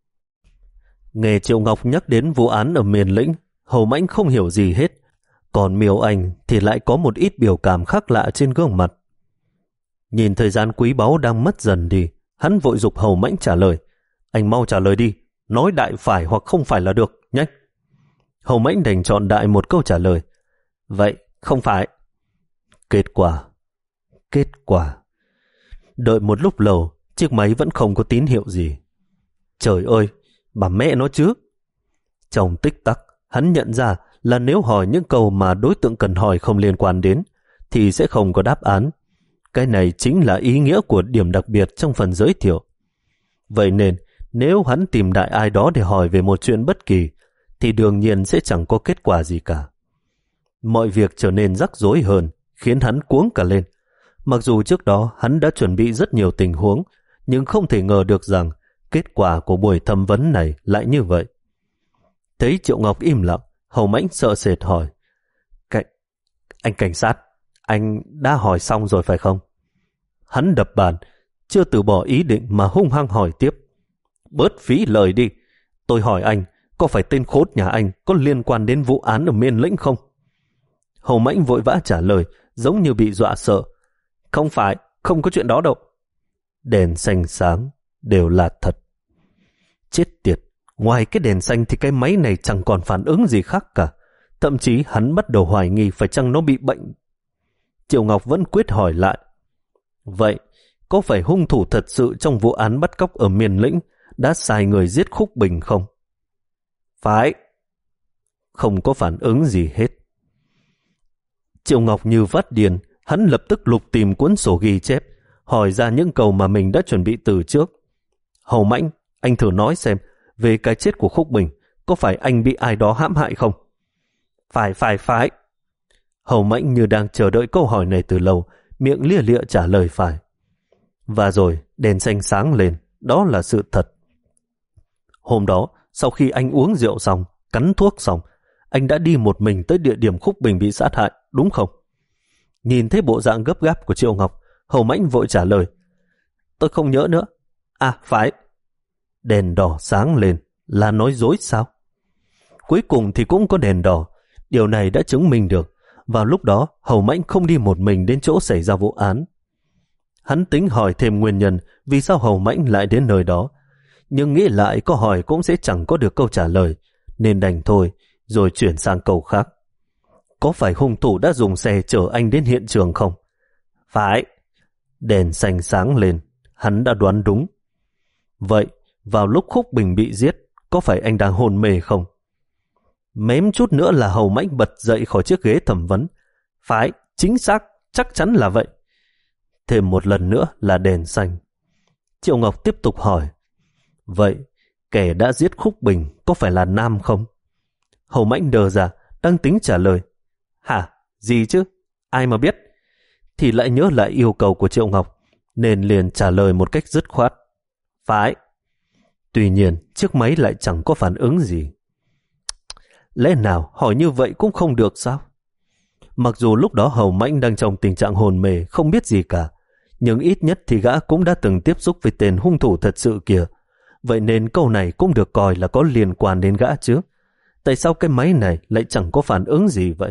Speaker 1: Nghe Triệu Ngọc nhắc đến vụ án ở Miền Lĩnh, Hầu Mãnh không hiểu gì hết. Còn Miêu Anh thì lại có một ít biểu cảm khác lạ trên gương mặt. Nhìn thời gian quý báu đang mất dần đi, hắn vội giục Hầu Mãnh trả lời. Anh mau trả lời đi, nói đại phải hoặc không phải là được, nhanh. Hầu Mãnh đành chọn đại một câu trả lời. Vậy, không phải. Kết quả. Kết quả. Đợi một lúc lâu, chiếc máy vẫn không có tín hiệu gì. Trời ơi, bà mẹ nó chứ. Trong tích tắc, hắn nhận ra là nếu hỏi những câu mà đối tượng cần hỏi không liên quan đến, thì sẽ không có đáp án. Cái này chính là ý nghĩa của điểm đặc biệt trong phần giới thiệu. Vậy nên, Nếu hắn tìm đại ai đó để hỏi về một chuyện bất kỳ, thì đương nhiên sẽ chẳng có kết quả gì cả. Mọi việc trở nên rắc rối hơn, khiến hắn cuống cả lên. Mặc dù trước đó hắn đã chuẩn bị rất nhiều tình huống, nhưng không thể ngờ được rằng kết quả của buổi thẩm vấn này lại như vậy. Thấy Triệu Ngọc im lặng, Hầu Mãnh sợ sệt hỏi: Cảnh... Anh cảnh sát, anh đã hỏi xong rồi phải không? Hắn đập bàn, chưa từ bỏ ý định mà hung hăng hỏi tiếp: Bớt phí lời đi, tôi hỏi anh, có phải tên khốn nhà anh có liên quan đến vụ án ở Miên Lĩnh không? Hầu Mãnh vội vã trả lời, giống như bị dọa sợ: Không phải, không có chuyện đó đâu. Đèn xanh sáng, đều là thật. Chết tiệt, ngoài cái đèn xanh thì cái máy này chẳng còn phản ứng gì khác cả. Thậm chí hắn bắt đầu hoài nghi phải chăng nó bị bệnh. Triệu Ngọc vẫn quyết hỏi lại: Vậy, có phải hung thủ thật sự trong vụ án bắt cóc ở Miên Lĩnh đã sai người giết Khúc Bình không? Phải. Không có phản ứng gì hết. Triệu Ngọc như phát điên, hắn lập tức lục tìm cuốn sổ ghi chép, hỏi ra những câu mà mình đã chuẩn bị từ trước. Hầu Mãnh, anh thử nói xem, về cái chết của Khúc Bình, có phải anh bị ai đó hãm hại không? Phải, phải, phải. Hầu Mãnh như đang chờ đợi câu hỏi này từ lâu, miệng lia lịa trả lời phải. Và rồi, đèn xanh sáng lên, đó là sự thật. Hôm đó, sau khi anh uống rượu xong, cắn thuốc xong, anh đã đi một mình tới địa điểm Khúc Bình bị sát hại, đúng không? Nhìn thấy bộ dạng gấp gáp của Triệu Ngọc, Hầu Mãnh vội trả lời: Tôi không nhớ nữa. À, phải. Đèn đỏ sáng lên, là nói dối sao? Cuối cùng thì cũng có đèn đỏ. Điều này đã chứng minh được vào lúc đó Hầu Mãnh không đi một mình đến chỗ xảy ra vụ án. Hắn tính hỏi thêm nguyên nhân vì sao Hầu Mãnh lại đến nơi đó, nhưng nghĩ lại có hỏi cũng sẽ chẳng có được câu trả lời, nên đành thôi, rồi chuyển sang câu khác. Có phải hung thủ đã dùng xe chở anh đến hiện trường không? Phải. Đèn xanh sáng lên, hắn đã đoán đúng. Vậy, vào lúc Khúc Bình bị giết, có phải anh đang hôn mê không? Mém chút nữa là Hầu Mãnh bật dậy khỏi chiếc ghế thẩm vấn. Phải, chính xác, chắc chắn là vậy. Thêm một lần nữa là đèn xanh. Triệu Ngọc tiếp tục hỏi: Vậy, kẻ đã giết Khúc Bình có phải là nam không? Hầu Mãnh đờ ra, đang tính trả lời: Hả? Gì chứ? Ai mà biết? Thì lại nhớ lại yêu cầu của Triệu Ngọc, nên liền trả lời một cách dứt khoát: Phải. Tuy nhiên, chiếc máy lại chẳng có phản ứng gì. Lẽ nào hỏi như vậy cũng không được sao? Mặc dù lúc đó Hầu Mãnh đang trong tình trạng hồn mê, không biết gì cả, nhưng ít nhất thì gã cũng đã từng tiếp xúc với tên hung thủ thật sự kìa. Vậy nên câu này cũng được coi là có liên quan đến gã chứ. Tại sao cái máy này lại chẳng có phản ứng gì vậy?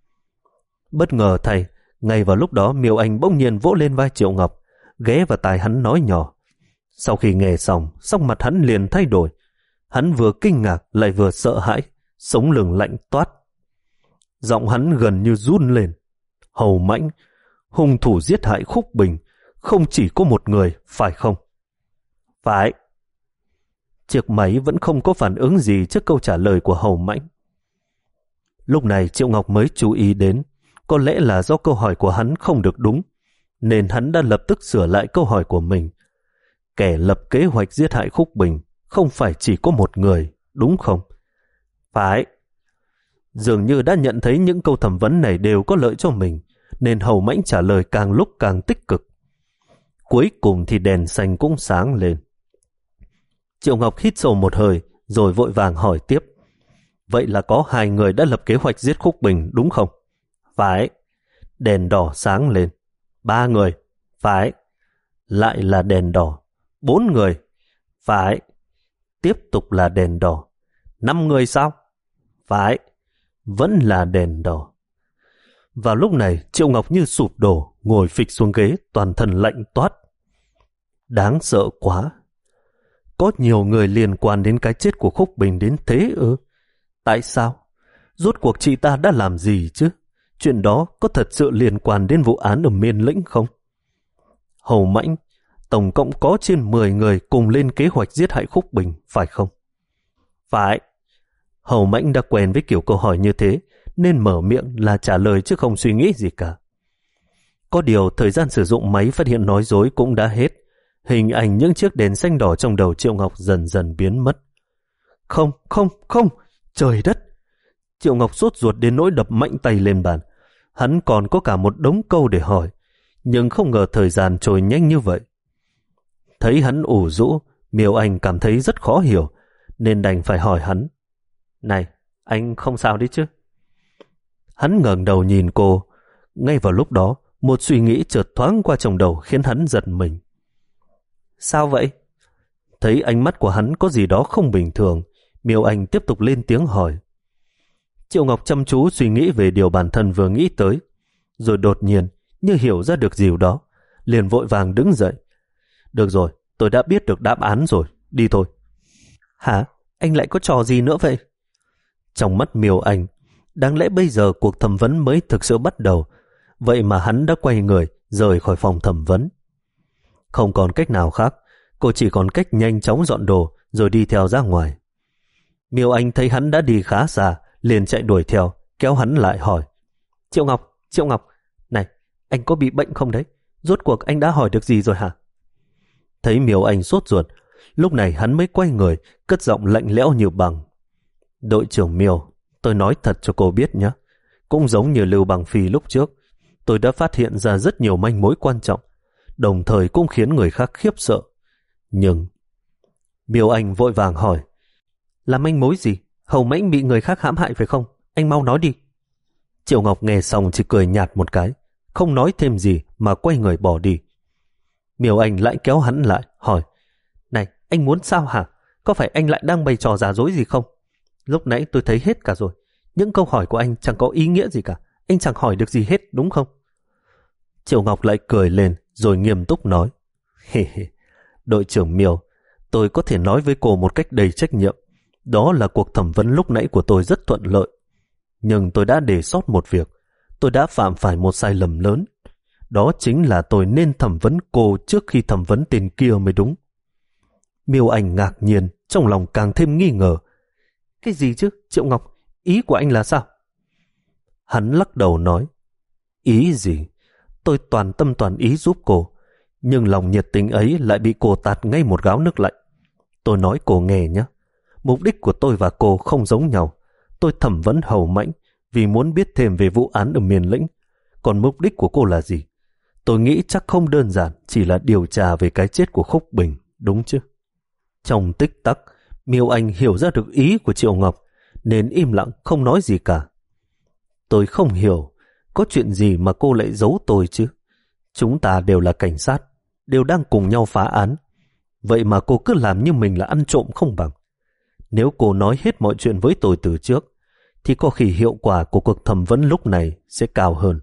Speaker 1: Bất ngờ thay, ngay vào lúc đó Miêu Anh bỗng nhiên vỗ lên vai Triệu Ngọc, ghé vào tai hắn nói nhỏ. Sau khi nghe xong, sắc mặt hắn liền thay đổi. Hắn vừa kinh ngạc lại vừa sợ hãi, sống lưng lạnh toát. Giọng hắn gần như run lên. Hầu Mãnh, hung thủ giết hại Khúc Bình không chỉ có một người, phải không? Phải. Chiếc máy vẫn không có phản ứng gì trước câu trả lời của Hầu Mãnh. Lúc này Triệu Ngọc mới chú ý đến, có lẽ là do câu hỏi của hắn không được đúng, nên hắn đã lập tức sửa lại câu hỏi của mình. Kẻ lập kế hoạch giết hại Khúc Bình không phải chỉ có một người, đúng không? Phải. Dường như đã nhận thấy những câu thẩm vấn này đều có lợi cho mình, nên Hầu Mãnh trả lời càng lúc càng tích cực. Cuối cùng thì đèn xanh cũng sáng lên. Triệu Ngọc hít sâu một hơi, rồi vội vàng hỏi tiếp. Vậy là có hai người đã lập kế hoạch giết Khúc Bình, đúng không? Phải. Đèn đỏ sáng lên. Ba người. Phải. Lại là đèn đỏ. Bốn người. Phải. Tiếp tục là đèn đỏ. Năm người sao? Phải. Vẫn là đèn đỏ. Vào lúc này, Triệu Ngọc như sụp đổ, ngồi phịch xuống ghế, toàn thân lạnh toát. Đáng sợ quá. Có nhiều người liên quan đến cái chết của Khúc Bình đến thế ư? Tại sao? Rốt cuộc chị ta đã làm gì chứ? Chuyện đó có thật sự liên quan đến vụ án ở Miên Lĩnh không? Hầu Mãnh, tổng cộng có trên mười người cùng lên kế hoạch giết hại Khúc Bình, phải không? Phải. Hầu Mãnh đã quen với kiểu câu hỏi như thế, nên mở miệng là trả lời chứ không suy nghĩ gì cả. Có điều thời gian sử dụng máy phát hiện nói dối cũng đã hết. Hình ảnh những chiếc đèn xanh đỏ trong đầu Triệu Ngọc dần dần biến mất. Không, không, không, trời đất! Triệu Ngọc sốt ruột đến nỗi đập mạnh tay lên bàn. Hắn còn có cả một đống câu để hỏi, nhưng không ngờ thời gian trôi nhanh như vậy. Thấy hắn ủ rũ, Miêu Anh cảm thấy rất khó hiểu, nên đành phải hỏi hắn. Này, anh không sao đấy chứ? Hắn ngẩng đầu nhìn cô. Ngay vào lúc đó, một suy nghĩ chợt thoáng qua trong đầu khiến hắn giật mình. Sao vậy? Thấy ánh mắt của hắn có gì đó không bình thường, Miêu Anh tiếp tục lên tiếng hỏi. Triệu Ngọc chăm chú suy nghĩ về điều bản thân vừa nghĩ tới, rồi đột nhiên như hiểu ra được gì đó, liền vội vàng đứng dậy. Được rồi, tôi đã biết được đáp án rồi, đi thôi. Hả? Anh lại có trò gì nữa vậy? Trong mắt Miêu Anh, đáng lẽ bây giờ cuộc thẩm vấn mới thực sự bắt đầu, vậy mà hắn đã quay người rời khỏi phòng thẩm vấn. Không còn cách nào khác, cô chỉ còn cách nhanh chóng dọn đồ rồi đi theo ra ngoài. Miêu Anh thấy hắn đã đi khá xa, liền chạy đuổi theo, kéo hắn lại hỏi. Triệu Ngọc, Triệu Ngọc, này, anh có bị bệnh không đấy? Rốt cuộc anh đã hỏi được gì rồi hả? Thấy Miêu Anh sốt ruột, lúc này hắn mới quay người, cất giọng lạnh lẽo như bằng. Đội trưởng Miêu, tôi nói thật cho cô biết nhé. Cũng giống như Lưu Bằng Phi lúc trước, tôi đã phát hiện ra rất nhiều manh mối quan trọng, đồng thời cũng khiến người khác khiếp sợ. Nhưng... Miêu Anh vội vàng hỏi. Là manh mối gì? Hầu Mãnh bị người khác hãm hại phải không? Anh mau nói đi. Triệu Ngọc nghe xong chỉ cười nhạt một cái, không nói thêm gì mà quay người bỏ đi. Miêu Anh lại kéo hắn lại, hỏi. Này, anh muốn sao hả? Có phải anh lại đang bày trò giả dối gì không? Lúc nãy tôi thấy hết cả rồi. Những câu hỏi của anh chẳng có ý nghĩa gì cả. Anh chẳng hỏi được gì hết, đúng không? Triệu Ngọc lại cười lên, rồi nghiêm túc nói. Hề hề, đội trưởng Miêu, tôi có thể nói với cô một cách đầy trách nhiệm. Đó là cuộc thẩm vấn lúc nãy của tôi rất thuận lợi. Nhưng tôi đã để sót một việc. Tôi đã phạm phải một sai lầm lớn. Đó chính là tôi nên thẩm vấn cô trước khi thẩm vấn tên kia mới đúng. Miêu Anh ngạc nhiên, trong lòng càng thêm nghi ngờ. Cái gì chứ, Triệu Ngọc? Ý của anh là sao? Hắn lắc đầu nói. Ý gì? Tôi toàn tâm toàn ý giúp cô, nhưng lòng nhiệt tình ấy lại bị cô tạt ngay một gáo nước lạnh. Tôi nói cô nghe nhé. Mục đích của tôi và cô không giống nhau. Tôi thẩm vấn Hầu Mãnh vì muốn biết thêm về vụ án ở miền lĩnh. Còn mục đích của cô là gì? Tôi nghĩ chắc không đơn giản chỉ là điều tra về cái chết của Khúc Bình, đúng chứ? Trong tích tắc, Miêu Anh hiểu ra được ý của Triệu Ngọc, nên im lặng không nói gì cả. Tôi không hiểu, có chuyện gì mà cô lại giấu tôi chứ? Chúng ta đều là cảnh sát, đều đang cùng nhau phá án. Vậy mà cô cứ làm như mình là ăn trộm không bằng. Nếu cô nói hết mọi chuyện với tôi từ trước, thì có khi hiệu quả của cuộc thẩm vấn lúc này sẽ cao hơn.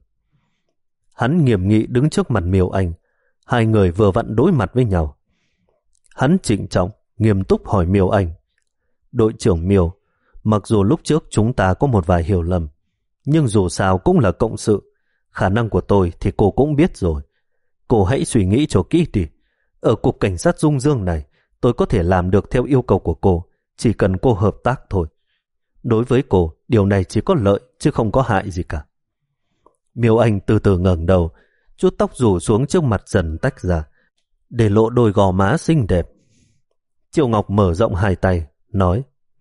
Speaker 1: Hắn nghiêm nghị đứng trước mặt Miêu Anh. Hai người vừa vặn đối mặt với nhau. Hắn trịnh trọng, nghiêm túc hỏi Miêu Anh. Đội trưởng Miêu, mặc dù lúc trước chúng ta có một vài hiểu lầm, nhưng dù sao cũng là cộng sự. Khả năng của tôi thì cô cũng biết rồi. Cô hãy suy nghĩ cho kỹ đi. Ở cục cảnh sát Dung Dương này, tôi có thể làm được theo yêu cầu của cô, chỉ cần cô hợp tác thôi. Đối với cô, điều này chỉ có lợi chứ không có hại gì cả. Miêu Anh từ từ ngẩng đầu, chút tóc rủ xuống trước mặt dần tách ra, để lộ đôi gò má xinh đẹp. Triệu Ngọc mở rộng hai tay, nói.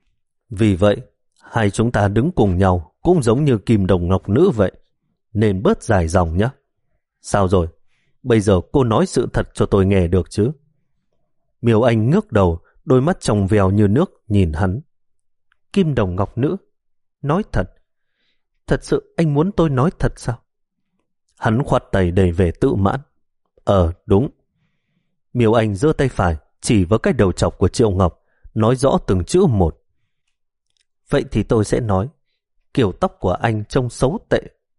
Speaker 1: Vì vậy, hai chúng ta đứng cùng nhau cũng giống như kim đồng ngọc nữ vậy, nên bớt dài dòng nhé. Sao rồi? Bây giờ cô nói sự thật cho tôi nghe được chứ? Miêu Anh ngước đầu, đôi mắt trong veo như nước nhìn hắn. Kim đồng ngọc nữ? Nói thật? Thật sự anh muốn tôi nói thật sao? Hắn khoát tay đầy vẻ tự mãn. Ờ, đúng. Miêu Anh giơ tay phải, chỉ vào cái đầu chọc của Triệu Ngọc, nói rõ từng chữ một. Vậy thì tôi sẽ nói, kiểu tóc của anh trông xấu tệ.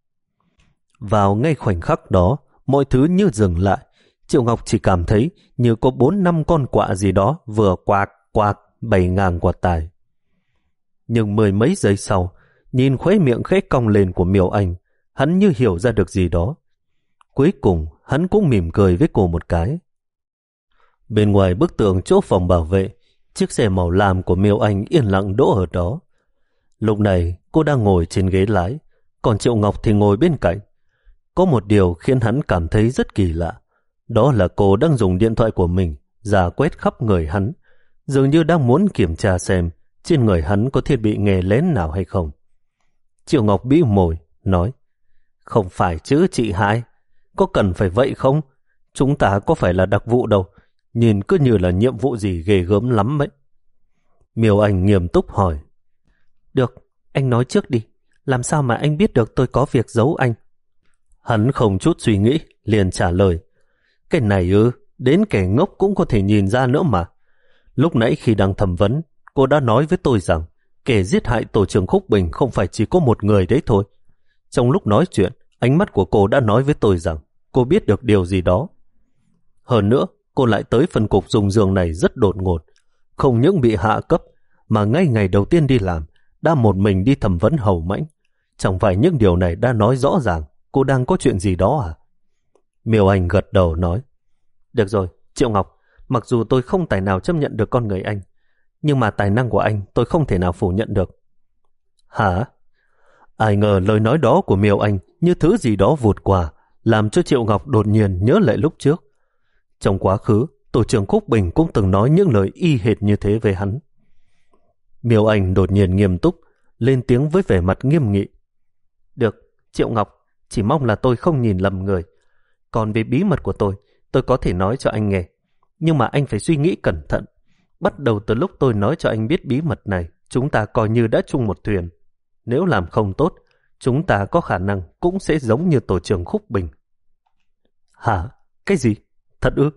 Speaker 1: Vào ngay khoảnh khắc đó, mọi thứ như dừng lại. Triệu Ngọc chỉ cảm thấy như có bốn năm con quạ gì đó vừa quạc quạc bày ngang qua tai. Nhưng mười mấy giây sau, nhìn khóe miệng khẽ cong lên của Miêu Anh, hắn như hiểu ra được gì đó. Cuối cùng, hắn cũng mỉm cười với cô một cái. Bên ngoài bức tường chỗ phòng bảo vệ, chiếc xe màu lam của Miêu Anh yên lặng đỗ ở đó. Lúc này, cô đang ngồi trên ghế lái, còn Triệu Ngọc thì ngồi bên cạnh. Có một điều khiến hắn cảm thấy rất kỳ lạ. Đó là cô đang dùng điện thoại của mình giả quét khắp người hắn, dường như đang muốn kiểm tra xem trên người hắn có thiết bị nghe lén nào hay không. Triệu Ngọc bĩu môi, nói, không phải chứ chị hai, có cần phải vậy không? Chúng ta có phải là đặc vụ đâu, nhìn cứ như là nhiệm vụ gì ghê gớm lắm ấy. Miêu Anh nghiêm túc hỏi, được, anh nói trước đi, làm sao mà anh biết được tôi có việc giấu anh? Hắn không chút suy nghĩ, liền trả lời, cái này ư, đến kẻ ngốc cũng có thể nhìn ra nữa mà. Lúc nãy khi đang thẩm vấn, cô đã nói với tôi rằng kẻ giết hại tổ trưởng Khúc Bình không phải chỉ có một người đấy thôi. Trong lúc nói chuyện, ánh mắt của cô đã nói với tôi rằng cô biết được điều gì đó. Hơn nữa, cô lại tới phân cục dùng giường này rất đột ngột, không những bị hạ cấp, mà ngay ngày đầu tiên đi làm, đã một mình đi thẩm vấn Hầu Mãnh. Chẳng phải những điều này đã nói rõ ràng cô đang có chuyện gì đó à? Miêu Anh gật đầu nói, được rồi, Triệu Ngọc, mặc dù tôi không tài nào chấp nhận được con người anh, nhưng mà tài năng của anh tôi không thể nào phủ nhận được. Hả? Ai ngờ lời nói đó của Miêu Anh như thứ gì đó vụt qua, làm cho Triệu Ngọc đột nhiên nhớ lại lúc trước. Trong quá khứ, tổ trưởng Khúc Bình cũng từng nói những lời y hệt như thế về hắn. Miêu Anh đột nhiên nghiêm túc, lên tiếng với vẻ mặt nghiêm nghị. Được, Triệu Ngọc, chỉ mong là tôi không nhìn lầm người. Còn về bí mật của tôi, tôi có thể nói cho anh nghe. Nhưng mà anh phải suy nghĩ cẩn thận. Bắt đầu từ lúc tôi nói cho anh biết bí mật này, chúng ta coi như đã chung một thuyền. Nếu làm không tốt, chúng ta có khả năng cũng sẽ giống như tổ trưởng Khúc Bình. Hả? Cái gì? Thật ư?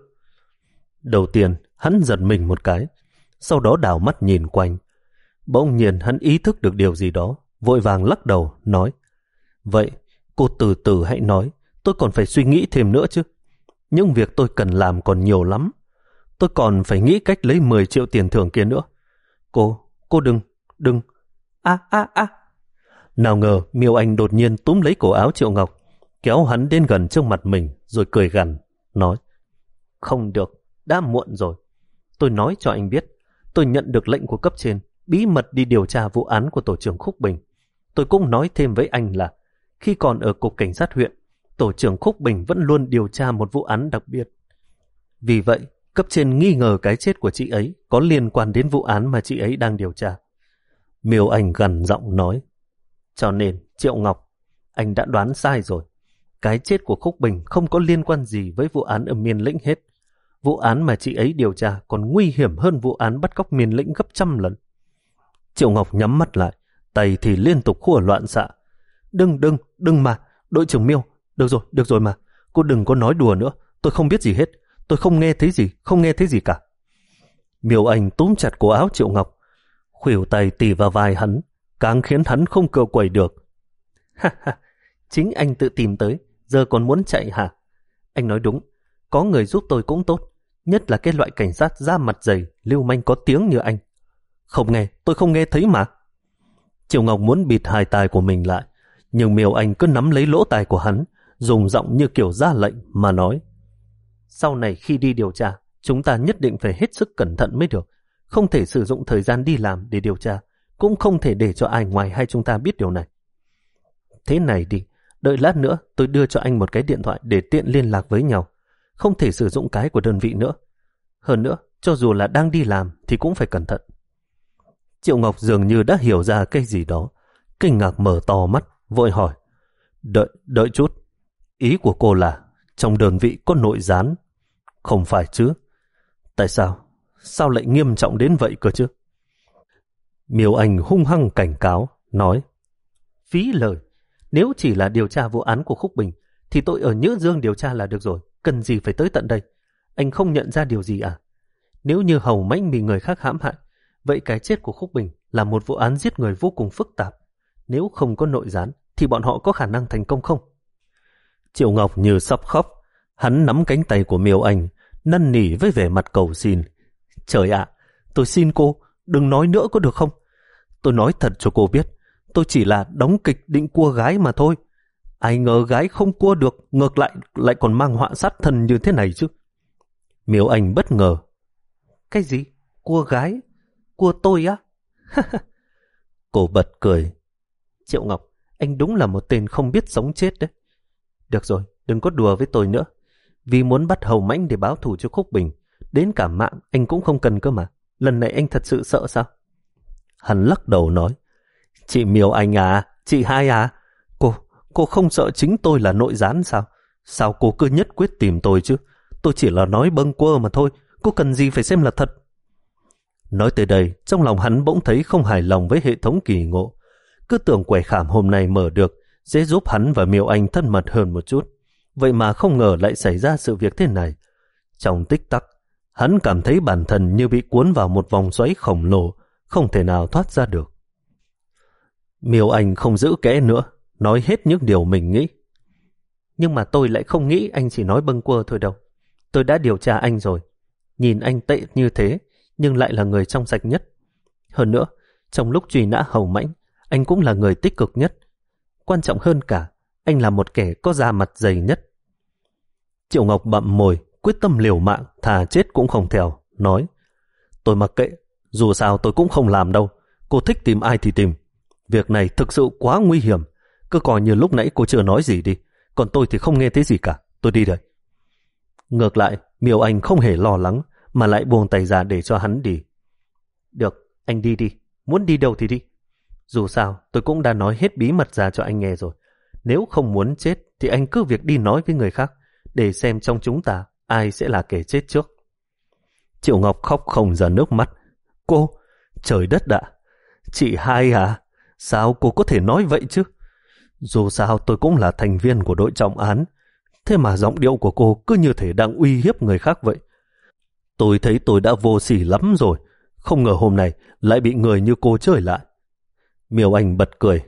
Speaker 1: Đầu tiên, hắn giật mình một cái, sau đó đảo mắt nhìn quanh. Bỗng nhiên hắn ý thức được điều gì đó, vội vàng lắc đầu, nói, vậy, cô từ từ hãy nói, tôi còn phải suy nghĩ thêm nữa chứ. Nhưng việc tôi cần làm còn nhiều lắm. Tôi còn phải nghĩ cách lấy mười triệu tiền thưởng kia nữa. Cô, cô đừng, đừng. A, a, a. Nào ngờ Miêu Anh đột nhiên túm lấy cổ áo Triệu Ngọc, kéo hắn đến gần trước mặt mình, rồi cười gằn, nói, không được, đã muộn rồi. Tôi nói cho anh biết, tôi nhận được lệnh của cấp trên, bí mật đi điều tra vụ án của tổ trưởng Khúc Bình. Tôi cũng nói thêm với anh là, khi còn ở cục cảnh sát huyện, tổ trưởng Khúc Bình vẫn luôn điều tra một vụ án đặc biệt. Vì vậy, cấp trên nghi ngờ cái chết của chị ấy có liên quan đến vụ án mà chị ấy đang điều tra. Miêu Anh gằn giọng nói, cho nên, Triệu Ngọc, anh đã đoán sai rồi. Cái chết của Khúc Bình không có liên quan gì với vụ án ở Miên Lĩnh hết. Vụ án mà chị ấy điều tra còn nguy hiểm hơn vụ án bắt cóc Miên Lĩnh gấp trăm lần. Triệu Ngọc nhắm mắt lại, tay thì liên tục khua loạn xạ. Đừng, đừng, đừng mà, đội trưởng Miêu, được rồi, được rồi mà, cô đừng có nói đùa nữa, tôi không biết gì hết, tôi không nghe thấy gì, không nghe thấy gì cả. Miêu Anh túm chặt cổ áo Triệu Ngọc, khuỷu tay tì vào vai hắn, càng khiến hắn không cựa quẩy được. Ha ha, chính anh tự tìm tới, giờ còn muốn chạy hả? Anh nói đúng, có người giúp tôi cũng tốt, nhất là cái loại cảnh sát da mặt dày, lưu manh có tiếng như anh. Không nghe, tôi không nghe thấy mà. Triệu Ngọc muốn bịt hai tai của mình lại, nhưng Miêu Anh cứ nắm lấy lỗ tai của hắn, dùng giọng như kiểu ra lệnh mà nói. Sau này khi đi điều tra, chúng ta nhất định phải hết sức cẩn thận mới được. Không thể sử dụng thời gian đi làm để điều tra, cũng không thể để cho ai ngoài hai chúng ta biết điều này. Thế này đi, đợi lát nữa tôi đưa cho anh một cái điện thoại để tiện liên lạc với nhau. Không thể sử dụng cái của đơn vị nữa. Hơn nữa, cho dù là đang đi làm thì cũng phải cẩn thận. Triệu Ngọc dường như đã hiểu ra cái gì đó, kinh ngạc mở to mắt, vội hỏi. Đợi, đợi chút. Ý của cô là trong đơn vị có nội gián? Không phải chứ. Tại sao? Sao lại nghiêm trọng đến vậy cơ chứ? Miêu Anh hung hăng cảnh cáo, nói. Phí lời. Nếu chỉ là điều tra vụ án của Khúc Bình, thì tôi ở Nhữ Dương điều tra là được rồi. Cần gì phải tới tận đây? Anh không nhận ra điều gì à? Nếu như Hầu Mãnh bị người khác hãm hại, vậy cái chết của Khúc Bình là một vụ án giết người vô cùng phức tạp. Nếu không có nội gián, thì bọn họ có khả năng thành công không? Triệu Ngọc như sắp khóc. Hắn nắm cánh tay của Miêu Anh, năn nỉ với vẻ mặt cầu xin. Trời ạ, tôi xin cô, đừng nói nữa có được không? Tôi nói thật cho cô biết, tôi chỉ là đóng kịch định cua gái mà thôi. Ai ngờ gái không cua được, ngược lại lại còn mang họa sát thân như thế này chứ. Miêu Anh bất ngờ. Cái gì? Cua gái? Cua tôi á? Cô bật cười. Triệu Ngọc, anh đúng là một tên không biết sống chết đấy. Được rồi, đừng có đùa với tôi nữa. vì muốn bắt Hầu Mãnh để báo thù cho Khúc Bình. Đến cả mạng anh cũng không cần cơ mà. Lần này anh thật sự sợ sao? Hắn lắc đầu nói, chị Miêu Anh à, chị hai à, cô, cô không sợ chính tôi là nội gián sao? Sao cô cứ nhất quyết tìm tôi chứ? Tôi chỉ là nói bâng quơ mà thôi, cô cần gì phải xem là thật. Nói tới đây, trong lòng hắn bỗng thấy không hài lòng với hệ thống kỳ ngộ. Cứ tưởng quẻ khảm hôm nay mở được sẽ giúp hắn và Miêu Anh thân mật hơn một chút. Vậy mà không ngờ lại xảy ra sự việc thế này. Trong tích tắc, hắn cảm thấy bản thân như bị cuốn vào một vòng xoáy khổng lồ, không thể nào thoát ra được. Miêu Anh không giữ kẽ nữa, nói hết những điều mình nghĩ. Nhưng mà tôi lại không nghĩ anh chỉ nói bâng quơ thôi đâu. Tôi đã điều tra anh rồi. Nhìn anh tệ như thế, nhưng lại là người trong sạch nhất. Hơn nữa, trong lúc truy nã Hầu Mãnh, anh cũng là người tích cực nhất. Quan trọng hơn cả, anh là một kẻ có da mặt dày nhất. Triệu Ngọc bặm môi, quyết tâm liều mạng, thà chết cũng không theo, nói, tôi mặc kệ, dù sao tôi cũng không làm đâu. Cô thích tìm ai thì tìm. Việc này thực sự quá nguy hiểm. Cứ coi như lúc nãy cô chưa nói gì đi. Còn tôi thì không nghe thấy gì cả. Tôi đi đây. Ngược lại, Miêu Anh không hề lo lắng, mà lại buông tay ra để cho hắn đi. Được, anh đi đi. Muốn đi đâu thì đi. Dù sao, tôi cũng đã nói hết bí mật ra cho anh nghe rồi. Nếu không muốn chết, thì anh cứ việc đi nói với người khác, để xem trong chúng ta ai sẽ là kẻ chết trước. Triệu Ngọc khóc không ra nước mắt. Cô, trời đất ạ, chị hai à, sao cô có thể nói vậy chứ? Dù sao tôi cũng là thành viên của đội trọng án, thế mà giọng điệu của cô cứ như thể đang uy hiếp người khác vậy. Tôi thấy tôi đã vô sỉ lắm rồi, không ngờ hôm nay lại bị người như cô chơi lại. Miêu Anh bật cười.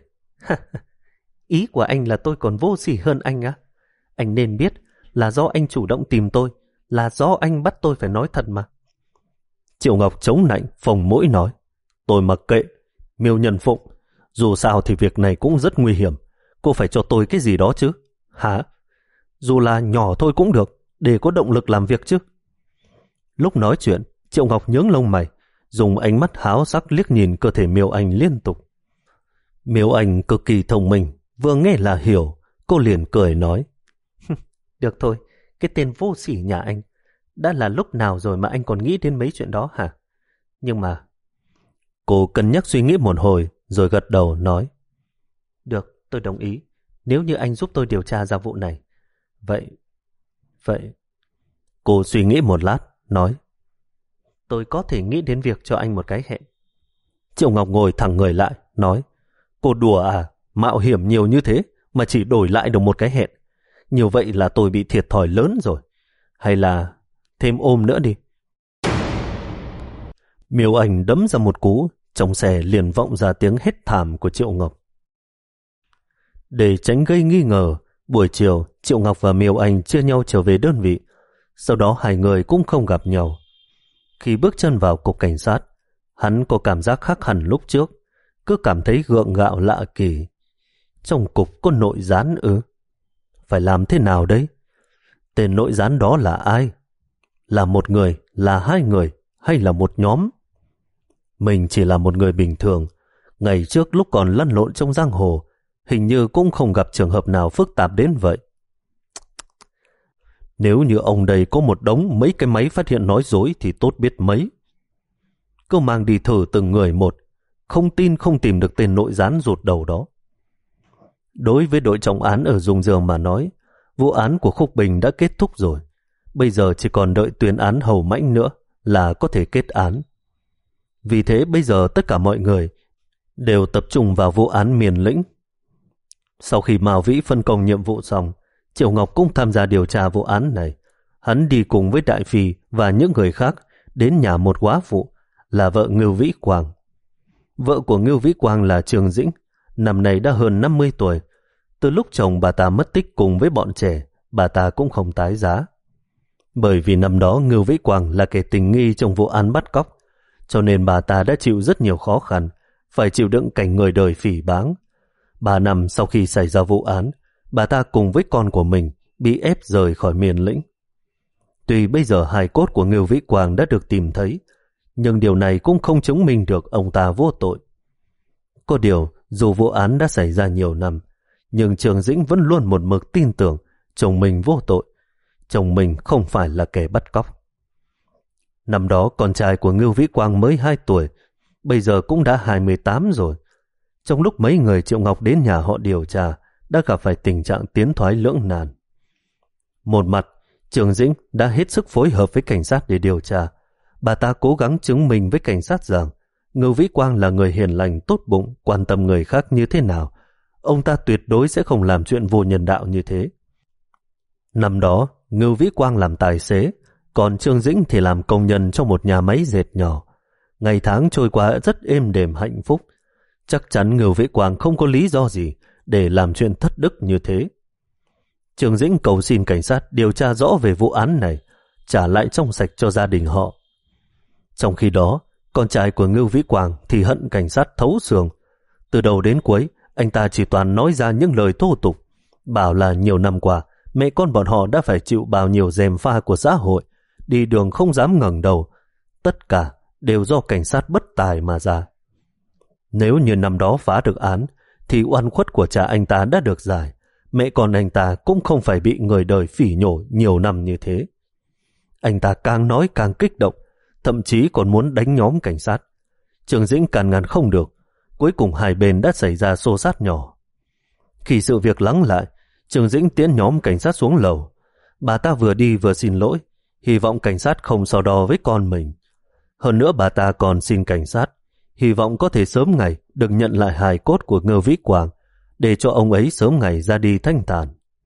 Speaker 1: Ý của anh là tôi còn vô sỉ hơn anh á? Anh nên biết là do anh chủ động tìm tôi, là do anh bắt tôi phải nói thật mà. Triệu Ngọc chống nạnh, phồng mũi nói, tôi mặc kệ, Miêu Nhân Phụng, dù sao thì việc này cũng rất nguy hiểm, cô phải cho tôi cái gì đó chứ. Hả? Dù là nhỏ thôi cũng được, để có động lực làm việc chứ. Lúc nói chuyện, Triệu Ngọc nhướng lông mày, dùng ánh mắt háo sắc liếc nhìn cơ thể Miêu Anh liên tục. Miêu Anh cực kỳ thông minh, vừa nghe là hiểu, cô liền cười nói, được thôi, cái tên vô sỉ nhà anh, đã là lúc nào rồi mà anh còn nghĩ đến mấy chuyện đó hả? Nhưng mà... Cô cân nhắc suy nghĩ một hồi, rồi gật đầu nói, được, tôi đồng ý, nếu như anh giúp tôi điều tra ra vụ này. Vậy... Vậy... Cô suy nghĩ một lát, nói, tôi có thể nghĩ đến việc cho anh một cái hẹn. Triệu Ngọc ngồi thẳng người lại, nói, cô đùa à, mạo hiểm nhiều như thế mà chỉ đổi lại được một cái hẹn. Như vậy là tôi bị thiệt thòi lớn rồi. Hay là thêm ôm nữa đi. Miêu Anh đấm ra một cú, trong xe liền vọng ra tiếng hét thảm của Triệu Ngọc. Để tránh gây nghi ngờ, buổi chiều Triệu Ngọc và Miêu Anh chia nhau trở về đơn vị. Sau đó hai người cũng không gặp nhau. Khi bước chân vào cục cảnh sát, hắn có cảm giác khác hẳn lúc trước, cứ cảm thấy gượng gạo lạ kỳ. Trong cục có nội gián ư? Phải làm thế nào đấy? Tên nội gián đó là ai? Là một người, là hai người, hay là một nhóm? Mình chỉ là một người bình thường. Ngày trước lúc còn lăn lộn trong giang hồ, hình như cũng không gặp trường hợp nào phức tạp đến vậy. Nếu như ông đây có một đống mấy cái máy phát hiện nói dối thì tốt biết mấy. Cứ mang đi thử từng người một, không tin không tìm được tên nội gián rụt đầu đó. Đối với đội trọng án ở Dung Dương mà nói, vụ án của Khúc Bình đã kết thúc rồi. Bây giờ chỉ còn đợi tuyên án Hầu Mãnh nữa là có thể kết án. Vì thế bây giờ tất cả mọi người đều tập trung vào vụ án Miền Lĩnh. Sau khi Mao Vĩ phân công nhiệm vụ xong, Triệu Ngọc cũng tham gia điều tra vụ án này. Hắn đi cùng với Đại Phi và những người khác đến nhà một góa phụ là vợ Ngưu Vĩ Quang. Vợ của Ngưu Vĩ Quang là Trường Dĩnh, năm nay đã hơn năm mươi tuổi. Từ lúc chồng bà ta mất tích cùng với bọn trẻ, bà ta cũng không tái giá. Bởi vì năm đó Ngưu Vĩ Quang là kẻ tình nghi trong vụ án bắt cóc, cho nên bà ta đã chịu rất nhiều khó khăn, phải chịu đựng cảnh người đời phỉ báng. Ba năm sau khi xảy ra vụ án, bà ta cùng với con của mình bị ép rời khỏi Miền Lĩnh. Tuy bây giờ hài cốt của Ngưu Vĩ Quang đã được tìm thấy, nhưng điều này cũng không chứng minh được ông ta vô tội. Có điều, dù vụ án đã xảy ra nhiều năm, nhưng Trường Dĩnh vẫn luôn một mực tin tưởng chồng mình vô tội. chồng mình không phải là kẻ bắt cóc. Năm đó con trai của Ngưu Vĩ Quang mới hai tuổi, bây giờ cũng đã hai mươi tám rồi. Trong lúc mấy người Triệu Ngọc đến nhà họ điều tra, đã gặp phải tình trạng tiến thoái lưỡng nan. Một mặt, Trường Dĩnh đã hết sức phối hợp với cảnh sát để điều tra. Bà ta cố gắng chứng minh với cảnh sát rằng Ngưu Vĩ Quang là người hiền lành, tốt bụng, quan tâm người khác như thế nào. Ông ta tuyệt đối sẽ không làm chuyện vô nhân đạo như thế. Năm đó, Ngưu Vĩ Quang làm tài xế, còn Trương Dĩnh thì làm công nhân trong một nhà máy dệt nhỏ. Ngày tháng trôi qua rất êm đềm hạnh phúc. Chắc chắn Ngưu Vĩ Quang không có lý do gì để làm chuyện thất đức như thế. Trương Dĩnh cầu xin cảnh sát điều tra rõ về vụ án này, trả lại trong sạch cho gia đình họ. Trong khi đó, con trai của Ngưu Vĩ Quang thì hận cảnh sát thấu xương. Từ đầu đến cuối, anh ta chỉ toàn nói ra những lời thô tục, bảo là nhiều năm qua, mẹ con bọn họ đã phải chịu bao nhiêu gièm pha của xã hội, đi đường không dám ngẩng đầu. Tất cả đều do cảnh sát bất tài mà ra. Nếu như năm đó phá được án, thì oan khuất của cha anh ta đã được giải. Mẹ con anh ta cũng không phải bị người đời phỉ nhổ nhiều năm như thế. Anh ta càng nói càng kích động, thậm chí còn muốn đánh nhóm cảnh sát. Trường Dĩnh càn ngăn không được, cuối cùng hai bên đã xảy ra xô xát nhỏ. Khi sự việc lắng lại, Trường Dĩnh tiễn nhóm cảnh sát xuống lầu. Bà ta vừa đi vừa xin lỗi, hy vọng cảnh sát không so đo với con mình. Hơn nữa bà ta còn xin cảnh sát, hy vọng có thể sớm ngày được nhận lại hài cốt của Ngưu Vĩ Quang, để cho ông ấy sớm ngày ra đi thanh thản.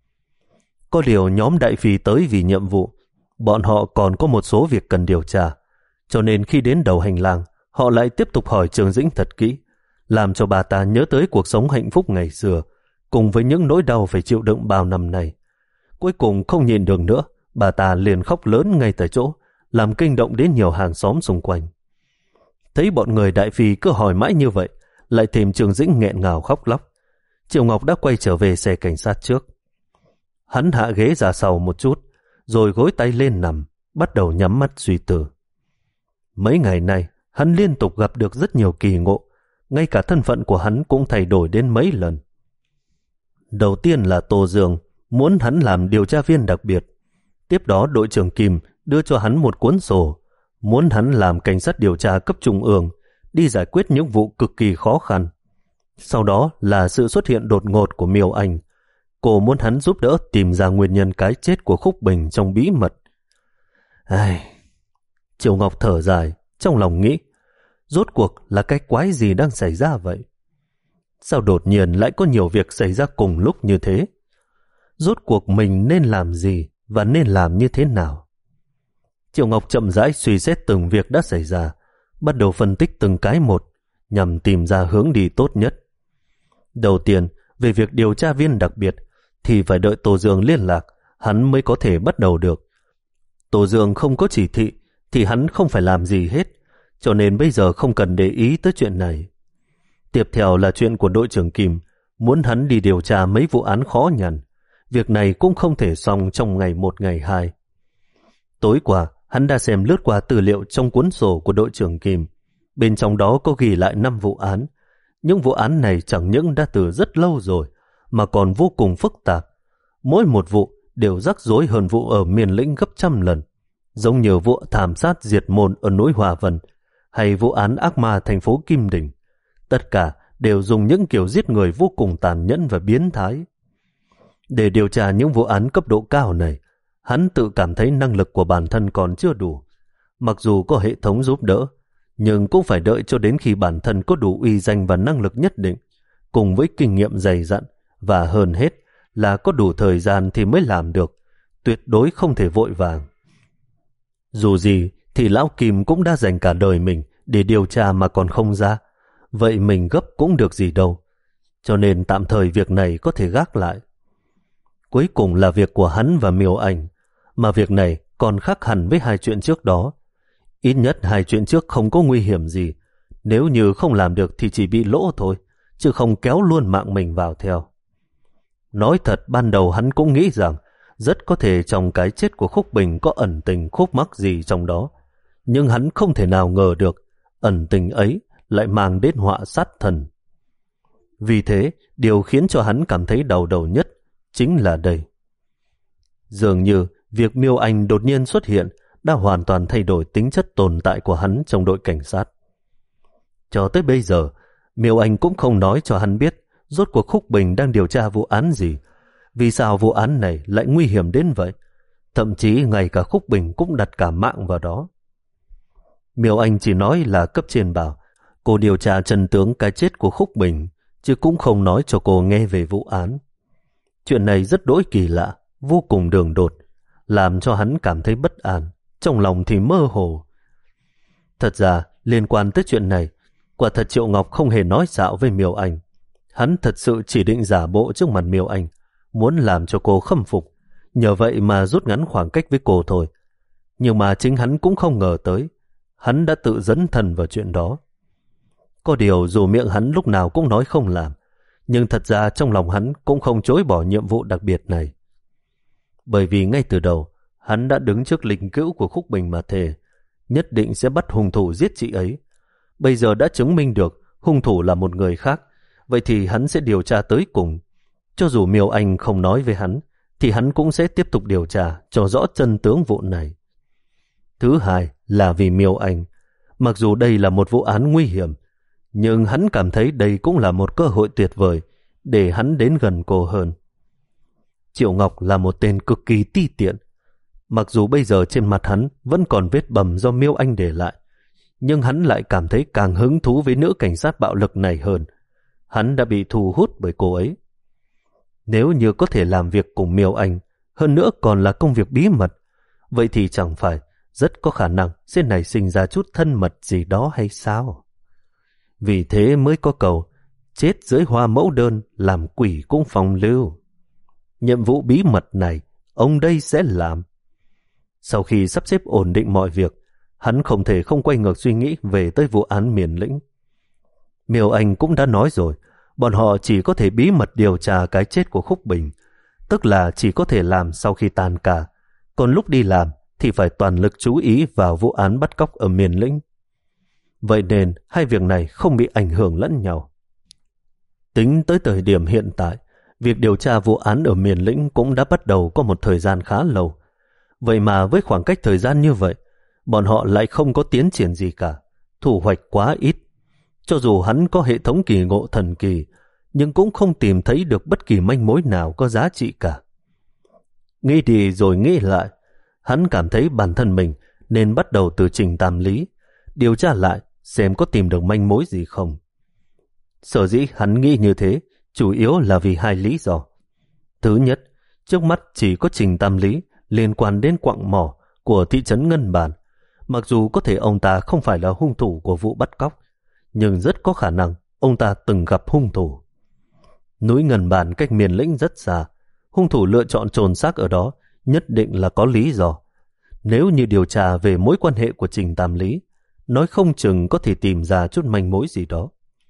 Speaker 1: Có điều nhóm Đại Phi tới vì nhiệm vụ, bọn họ còn có một số việc cần điều tra, cho nên khi đến đầu hành lang, họ lại tiếp tục hỏi Trường Dĩnh thật kỹ, làm cho bà ta nhớ tới cuộc sống hạnh phúc ngày xưa, cùng với những nỗi đau phải chịu đựng bao năm nay. Cuối cùng không nhịn được nữa, bà ta liền khóc lớn ngay tại chỗ, làm kinh động đến nhiều hàng xóm xung quanh. Thấy bọn người Đại Phi cứ hỏi mãi như vậy, lại thêm Trường Dĩnh nghẹn ngào khóc lóc. Triệu Ngọc đã quay trở về xe cảnh sát trước. Hắn hạ ghế ra sau một chút, rồi gối tay lên nằm, bắt đầu nhắm mắt suy tư. Mấy ngày nay, hắn liên tục gặp được rất nhiều kỳ ngộ, ngay cả thân phận của hắn cũng thay đổi đến mấy lần. Đầu tiên là Tô Dương muốn hắn làm điều tra viên đặc biệt. Tiếp đó đội trưởng Kim đưa cho hắn một cuốn sổ, muốn hắn làm cảnh sát điều tra cấp trung ương, đi giải quyết những vụ cực kỳ khó khăn. Sau đó là sự xuất hiện đột ngột của Miêu Anh. Cô muốn hắn giúp đỡ tìm ra nguyên nhân cái chết của Khúc Bình trong bí mật. Ai... Triệu Ngọc thở dài, trong lòng nghĩ, rốt cuộc là cái quái gì đang xảy ra vậy? Sao đột nhiên lại có nhiều việc xảy ra cùng lúc như thế? Rốt cuộc mình nên làm gì và nên làm như thế nào? Triệu Ngọc chậm rãi suy xét từng việc đã xảy ra, bắt đầu phân tích từng cái một, nhằm tìm ra hướng đi tốt nhất. Đầu tiên, về việc điều tra viên đặc biệt, thì phải đợi Tô Dương liên lạc, hắn mới có thể bắt đầu được. Tô Dương không có chỉ thị, thì hắn không phải làm gì hết, cho nên bây giờ không cần để ý tới chuyện này. Tiếp theo là chuyện của đội trưởng Kim, muốn hắn đi điều tra mấy vụ án khó nhằn. Việc này cũng không thể xong trong ngày một ngày hai. Tối qua, hắn đã xem lướt qua tư liệu trong cuốn sổ của đội trưởng Kim. Bên trong đó có ghi lại năm vụ án. Những vụ án này chẳng những đã từ rất lâu rồi, mà còn vô cùng phức tạp. Mỗi một vụ đều rắc rối hơn vụ ở miền lĩnh gấp trăm lần, giống như vụ thảm sát diệt môn ở núi Hòa Vân, hay vụ án ác ma thành phố Kim Đình. Tất cả đều dùng những kiểu giết người vô cùng tàn nhẫn và biến thái. Để điều tra những vụ án cấp độ cao này, hắn tự cảm thấy năng lực của bản thân còn chưa đủ. Mặc dù có hệ thống giúp đỡ, nhưng cũng phải đợi cho đến khi bản thân có đủ uy danh và năng lực nhất định, cùng với kinh nghiệm dày dặn, và hơn hết là có đủ thời gian thì mới làm được, tuyệt đối không thể vội vàng. Dù gì thì Lão Kim cũng đã dành cả đời mình để điều tra mà còn không ra, vậy mình gấp cũng được gì đâu, cho nên tạm thời việc này có thể gác lại. Cuối cùng là việc của hắn và Miêu Anh, mà việc này còn khác hẳn với hai chuyện trước đó. Ít nhất hai chuyện trước không có nguy hiểm gì, nếu như không làm được thì chỉ bị lỗ thôi, chứ không kéo luôn mạng mình vào theo. Nói thật, ban đầu hắn cũng nghĩ rằng rất có thể trong cái chết của Khúc Bình có ẩn tình khúc mắc gì trong đó, nhưng hắn không thể nào ngờ được ẩn tình ấy lại mang đến họa sát thân. Vì thế, điều khiến cho hắn cảm thấy đau đầu nhất chính là đây. Dường như Việc Miêu Anh đột nhiên xuất hiện đã hoàn toàn thay đổi tính chất tồn tại của hắn trong đội cảnh sát. Cho tới bây giờ, Miêu Anh cũng không nói cho hắn biết rốt cuộc Khúc Bình đang điều tra vụ án gì, vì sao vụ án này lại nguy hiểm đến vậy. Thậm chí ngay cả Khúc Bình cũng đặt cả mạng vào đó. Miêu Anh chỉ nói là cấp trên bảo cô điều tra chân tướng cái chết của Khúc Bình, chứ cũng không nói cho cô nghe về vụ án. Chuyện này rất đỗi kỳ lạ, vô cùng đường đột, làm cho hắn cảm thấy bất an, trong lòng thì mơ hồ. Thật ra, liên quan tới chuyện này, quả thật Triệu Ngọc không hề nói xạo với Miêu Anh. Hắn thật sự chỉ định giả bộ trước mặt Miêu Anh, muốn làm cho cô khâm phục, nhờ vậy mà rút ngắn khoảng cách với cô thôi. Nhưng mà chính hắn cũng không ngờ tới, hắn đã tự dấn thân vào chuyện đó. Có điều dù miệng hắn lúc nào cũng nói không làm, nhưng thật ra trong lòng hắn cũng không chối bỏ nhiệm vụ đặc biệt này. Bởi vì ngay từ đầu, hắn đã đứng trước linh cữu của Khúc Bình mà thề, nhất định sẽ bắt hung thủ giết chị ấy. Bây giờ đã chứng minh được hung thủ là một người khác, vậy thì hắn sẽ điều tra tới cùng. Cho dù Miêu Anh không nói với hắn, thì hắn cũng sẽ tiếp tục điều tra cho rõ chân tướng vụ này. Thứ hai là vì Miêu Anh. Mặc dù đây là một vụ án nguy hiểm, nhưng hắn cảm thấy đây cũng là một cơ hội tuyệt vời để hắn đến gần cô hơn. Triệu Ngọc là một tên cực kỳ ti tiện. Mặc dù bây giờ trên mặt hắn vẫn còn vết bầm do Miêu Anh để lại, nhưng hắn lại cảm thấy càng hứng thú với nữ cảnh sát bạo lực này hơn. Hắn đã bị thu hút bởi cô ấy. Nếu như có thể làm việc cùng Miêu Anh, hơn nữa còn là công việc bí mật, vậy thì chẳng phải rất có khả năng sẽ nảy sinh ra chút thân mật gì đó hay sao? Vì thế mới có câu chết dưới hoa mẫu đơn, làm quỷ cũng phong lưu. Nhiệm vụ bí mật này ông đây sẽ làm. Sau khi sắp xếp ổn định mọi việc, hắn không thể không quay ngược suy nghĩ về tới vụ án Miền Lĩnh. Miêu Anh cũng đã nói rồi, bọn họ chỉ có thể bí mật điều tra cái chết của Khúc Bình, tức là chỉ có thể làm sau khi tan ca, còn lúc đi làm thì phải toàn lực chú ý vào vụ án bắt cóc ở Miền Lĩnh. Vậy nên hai việc này không bị ảnh hưởng lẫn nhau. Tính tới thời điểm hiện tại, việc điều tra vụ án ở Miền Lĩnh cũng đã bắt đầu có một thời gian khá lâu. Vậy mà với khoảng cách thời gian như vậy, bọn họ lại không có tiến triển gì cả, thu hoạch quá ít. Cho dù hắn có hệ thống kỳ ngộ thần kỳ, nhưng cũng không tìm thấy được bất kỳ manh mối nào có giá trị cả. Nghĩ đi rồi nghĩ lại, hắn cảm thấy bản thân mình nên bắt đầu từ trình tam lý, điều tra lại xem có tìm được manh mối gì không. Sở dĩ hắn nghĩ như thế chủ yếu là vì hai lý do. Thứ nhất, trước mắt chỉ có trình tam lý liên quan đến quặng mỏ của thị trấn Ngân Bản. Mặc dù có thể ông ta không phải là hung thủ của vụ bắt cóc, nhưng rất có khả năng ông ta từng gặp hung thủ. Núi Ngân Bản cách Miền Lĩnh rất xa, hung thủ lựa chọn chôn xác ở đó nhất định là có lý do. Nếu như điều tra về mối quan hệ của Trình Tam Lý, nói không chừng có thể tìm ra chút manh mối gì đó.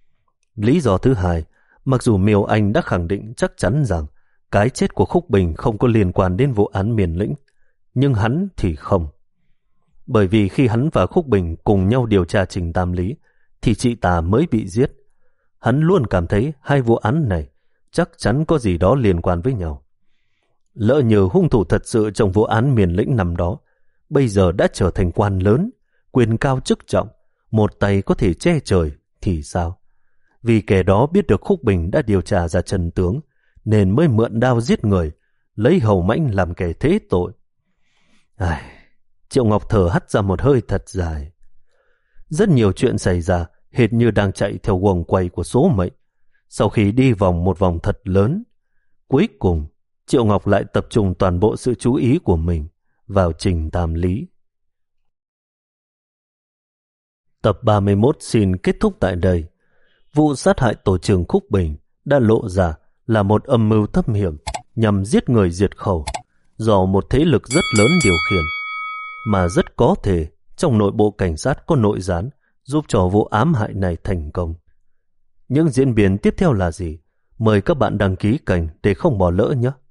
Speaker 1: Lý do thứ hai, mặc dù Miêu Anh đã khẳng định chắc chắn rằng cái chết của Khúc Bình không có liên quan đến vụ án Miền Lĩnh, nhưng hắn thì không. Bởi vì khi hắn và Khúc Bình cùng nhau điều tra Trình Tam Lý, thì chị ta mới bị giết. Hắn luôn cảm thấy hai vụ án này chắc chắn có gì đó liên quan với nhau. Lỡ như hung thủ thật sự trong vụ án Miền Lĩnh năm đó, bây giờ đã trở thành quan lớn, quyền cao chức trọng, một tay có thể che trời, thì sao? Vì kẻ đó biết được Khúc Bình đã điều tra ra chân tướng, nên mới mượn đao giết người, lấy Hầu Mãnh làm kẻ thế tội. Ai... Triệu Ngọc thở hắt ra một hơi thật dài. Rất nhiều chuyện xảy ra hệt như đang chạy theo guồng quay của số mệnh. Sau khi đi vòng một vòng thật lớn, cuối cùng Triệu Ngọc lại tập trung toàn bộ sự chú ý của mình vào Trình Tam Lý. Tập ba mươi mốt xin kết thúc tại đây. Vụ sát hại tổ trưởng Khúc Bình đã lộ ra là một âm mưu thâm hiểm nhằm giết người diệt khẩu do một thế lực rất lớn điều khiển, mà rất có thể trong nội bộ cảnh sát có nội gián giúp cho vụ ám hại này thành công. Những diễn biến tiếp theo là gì? Mời các bạn đăng ký kênh để không bỏ lỡ nhé!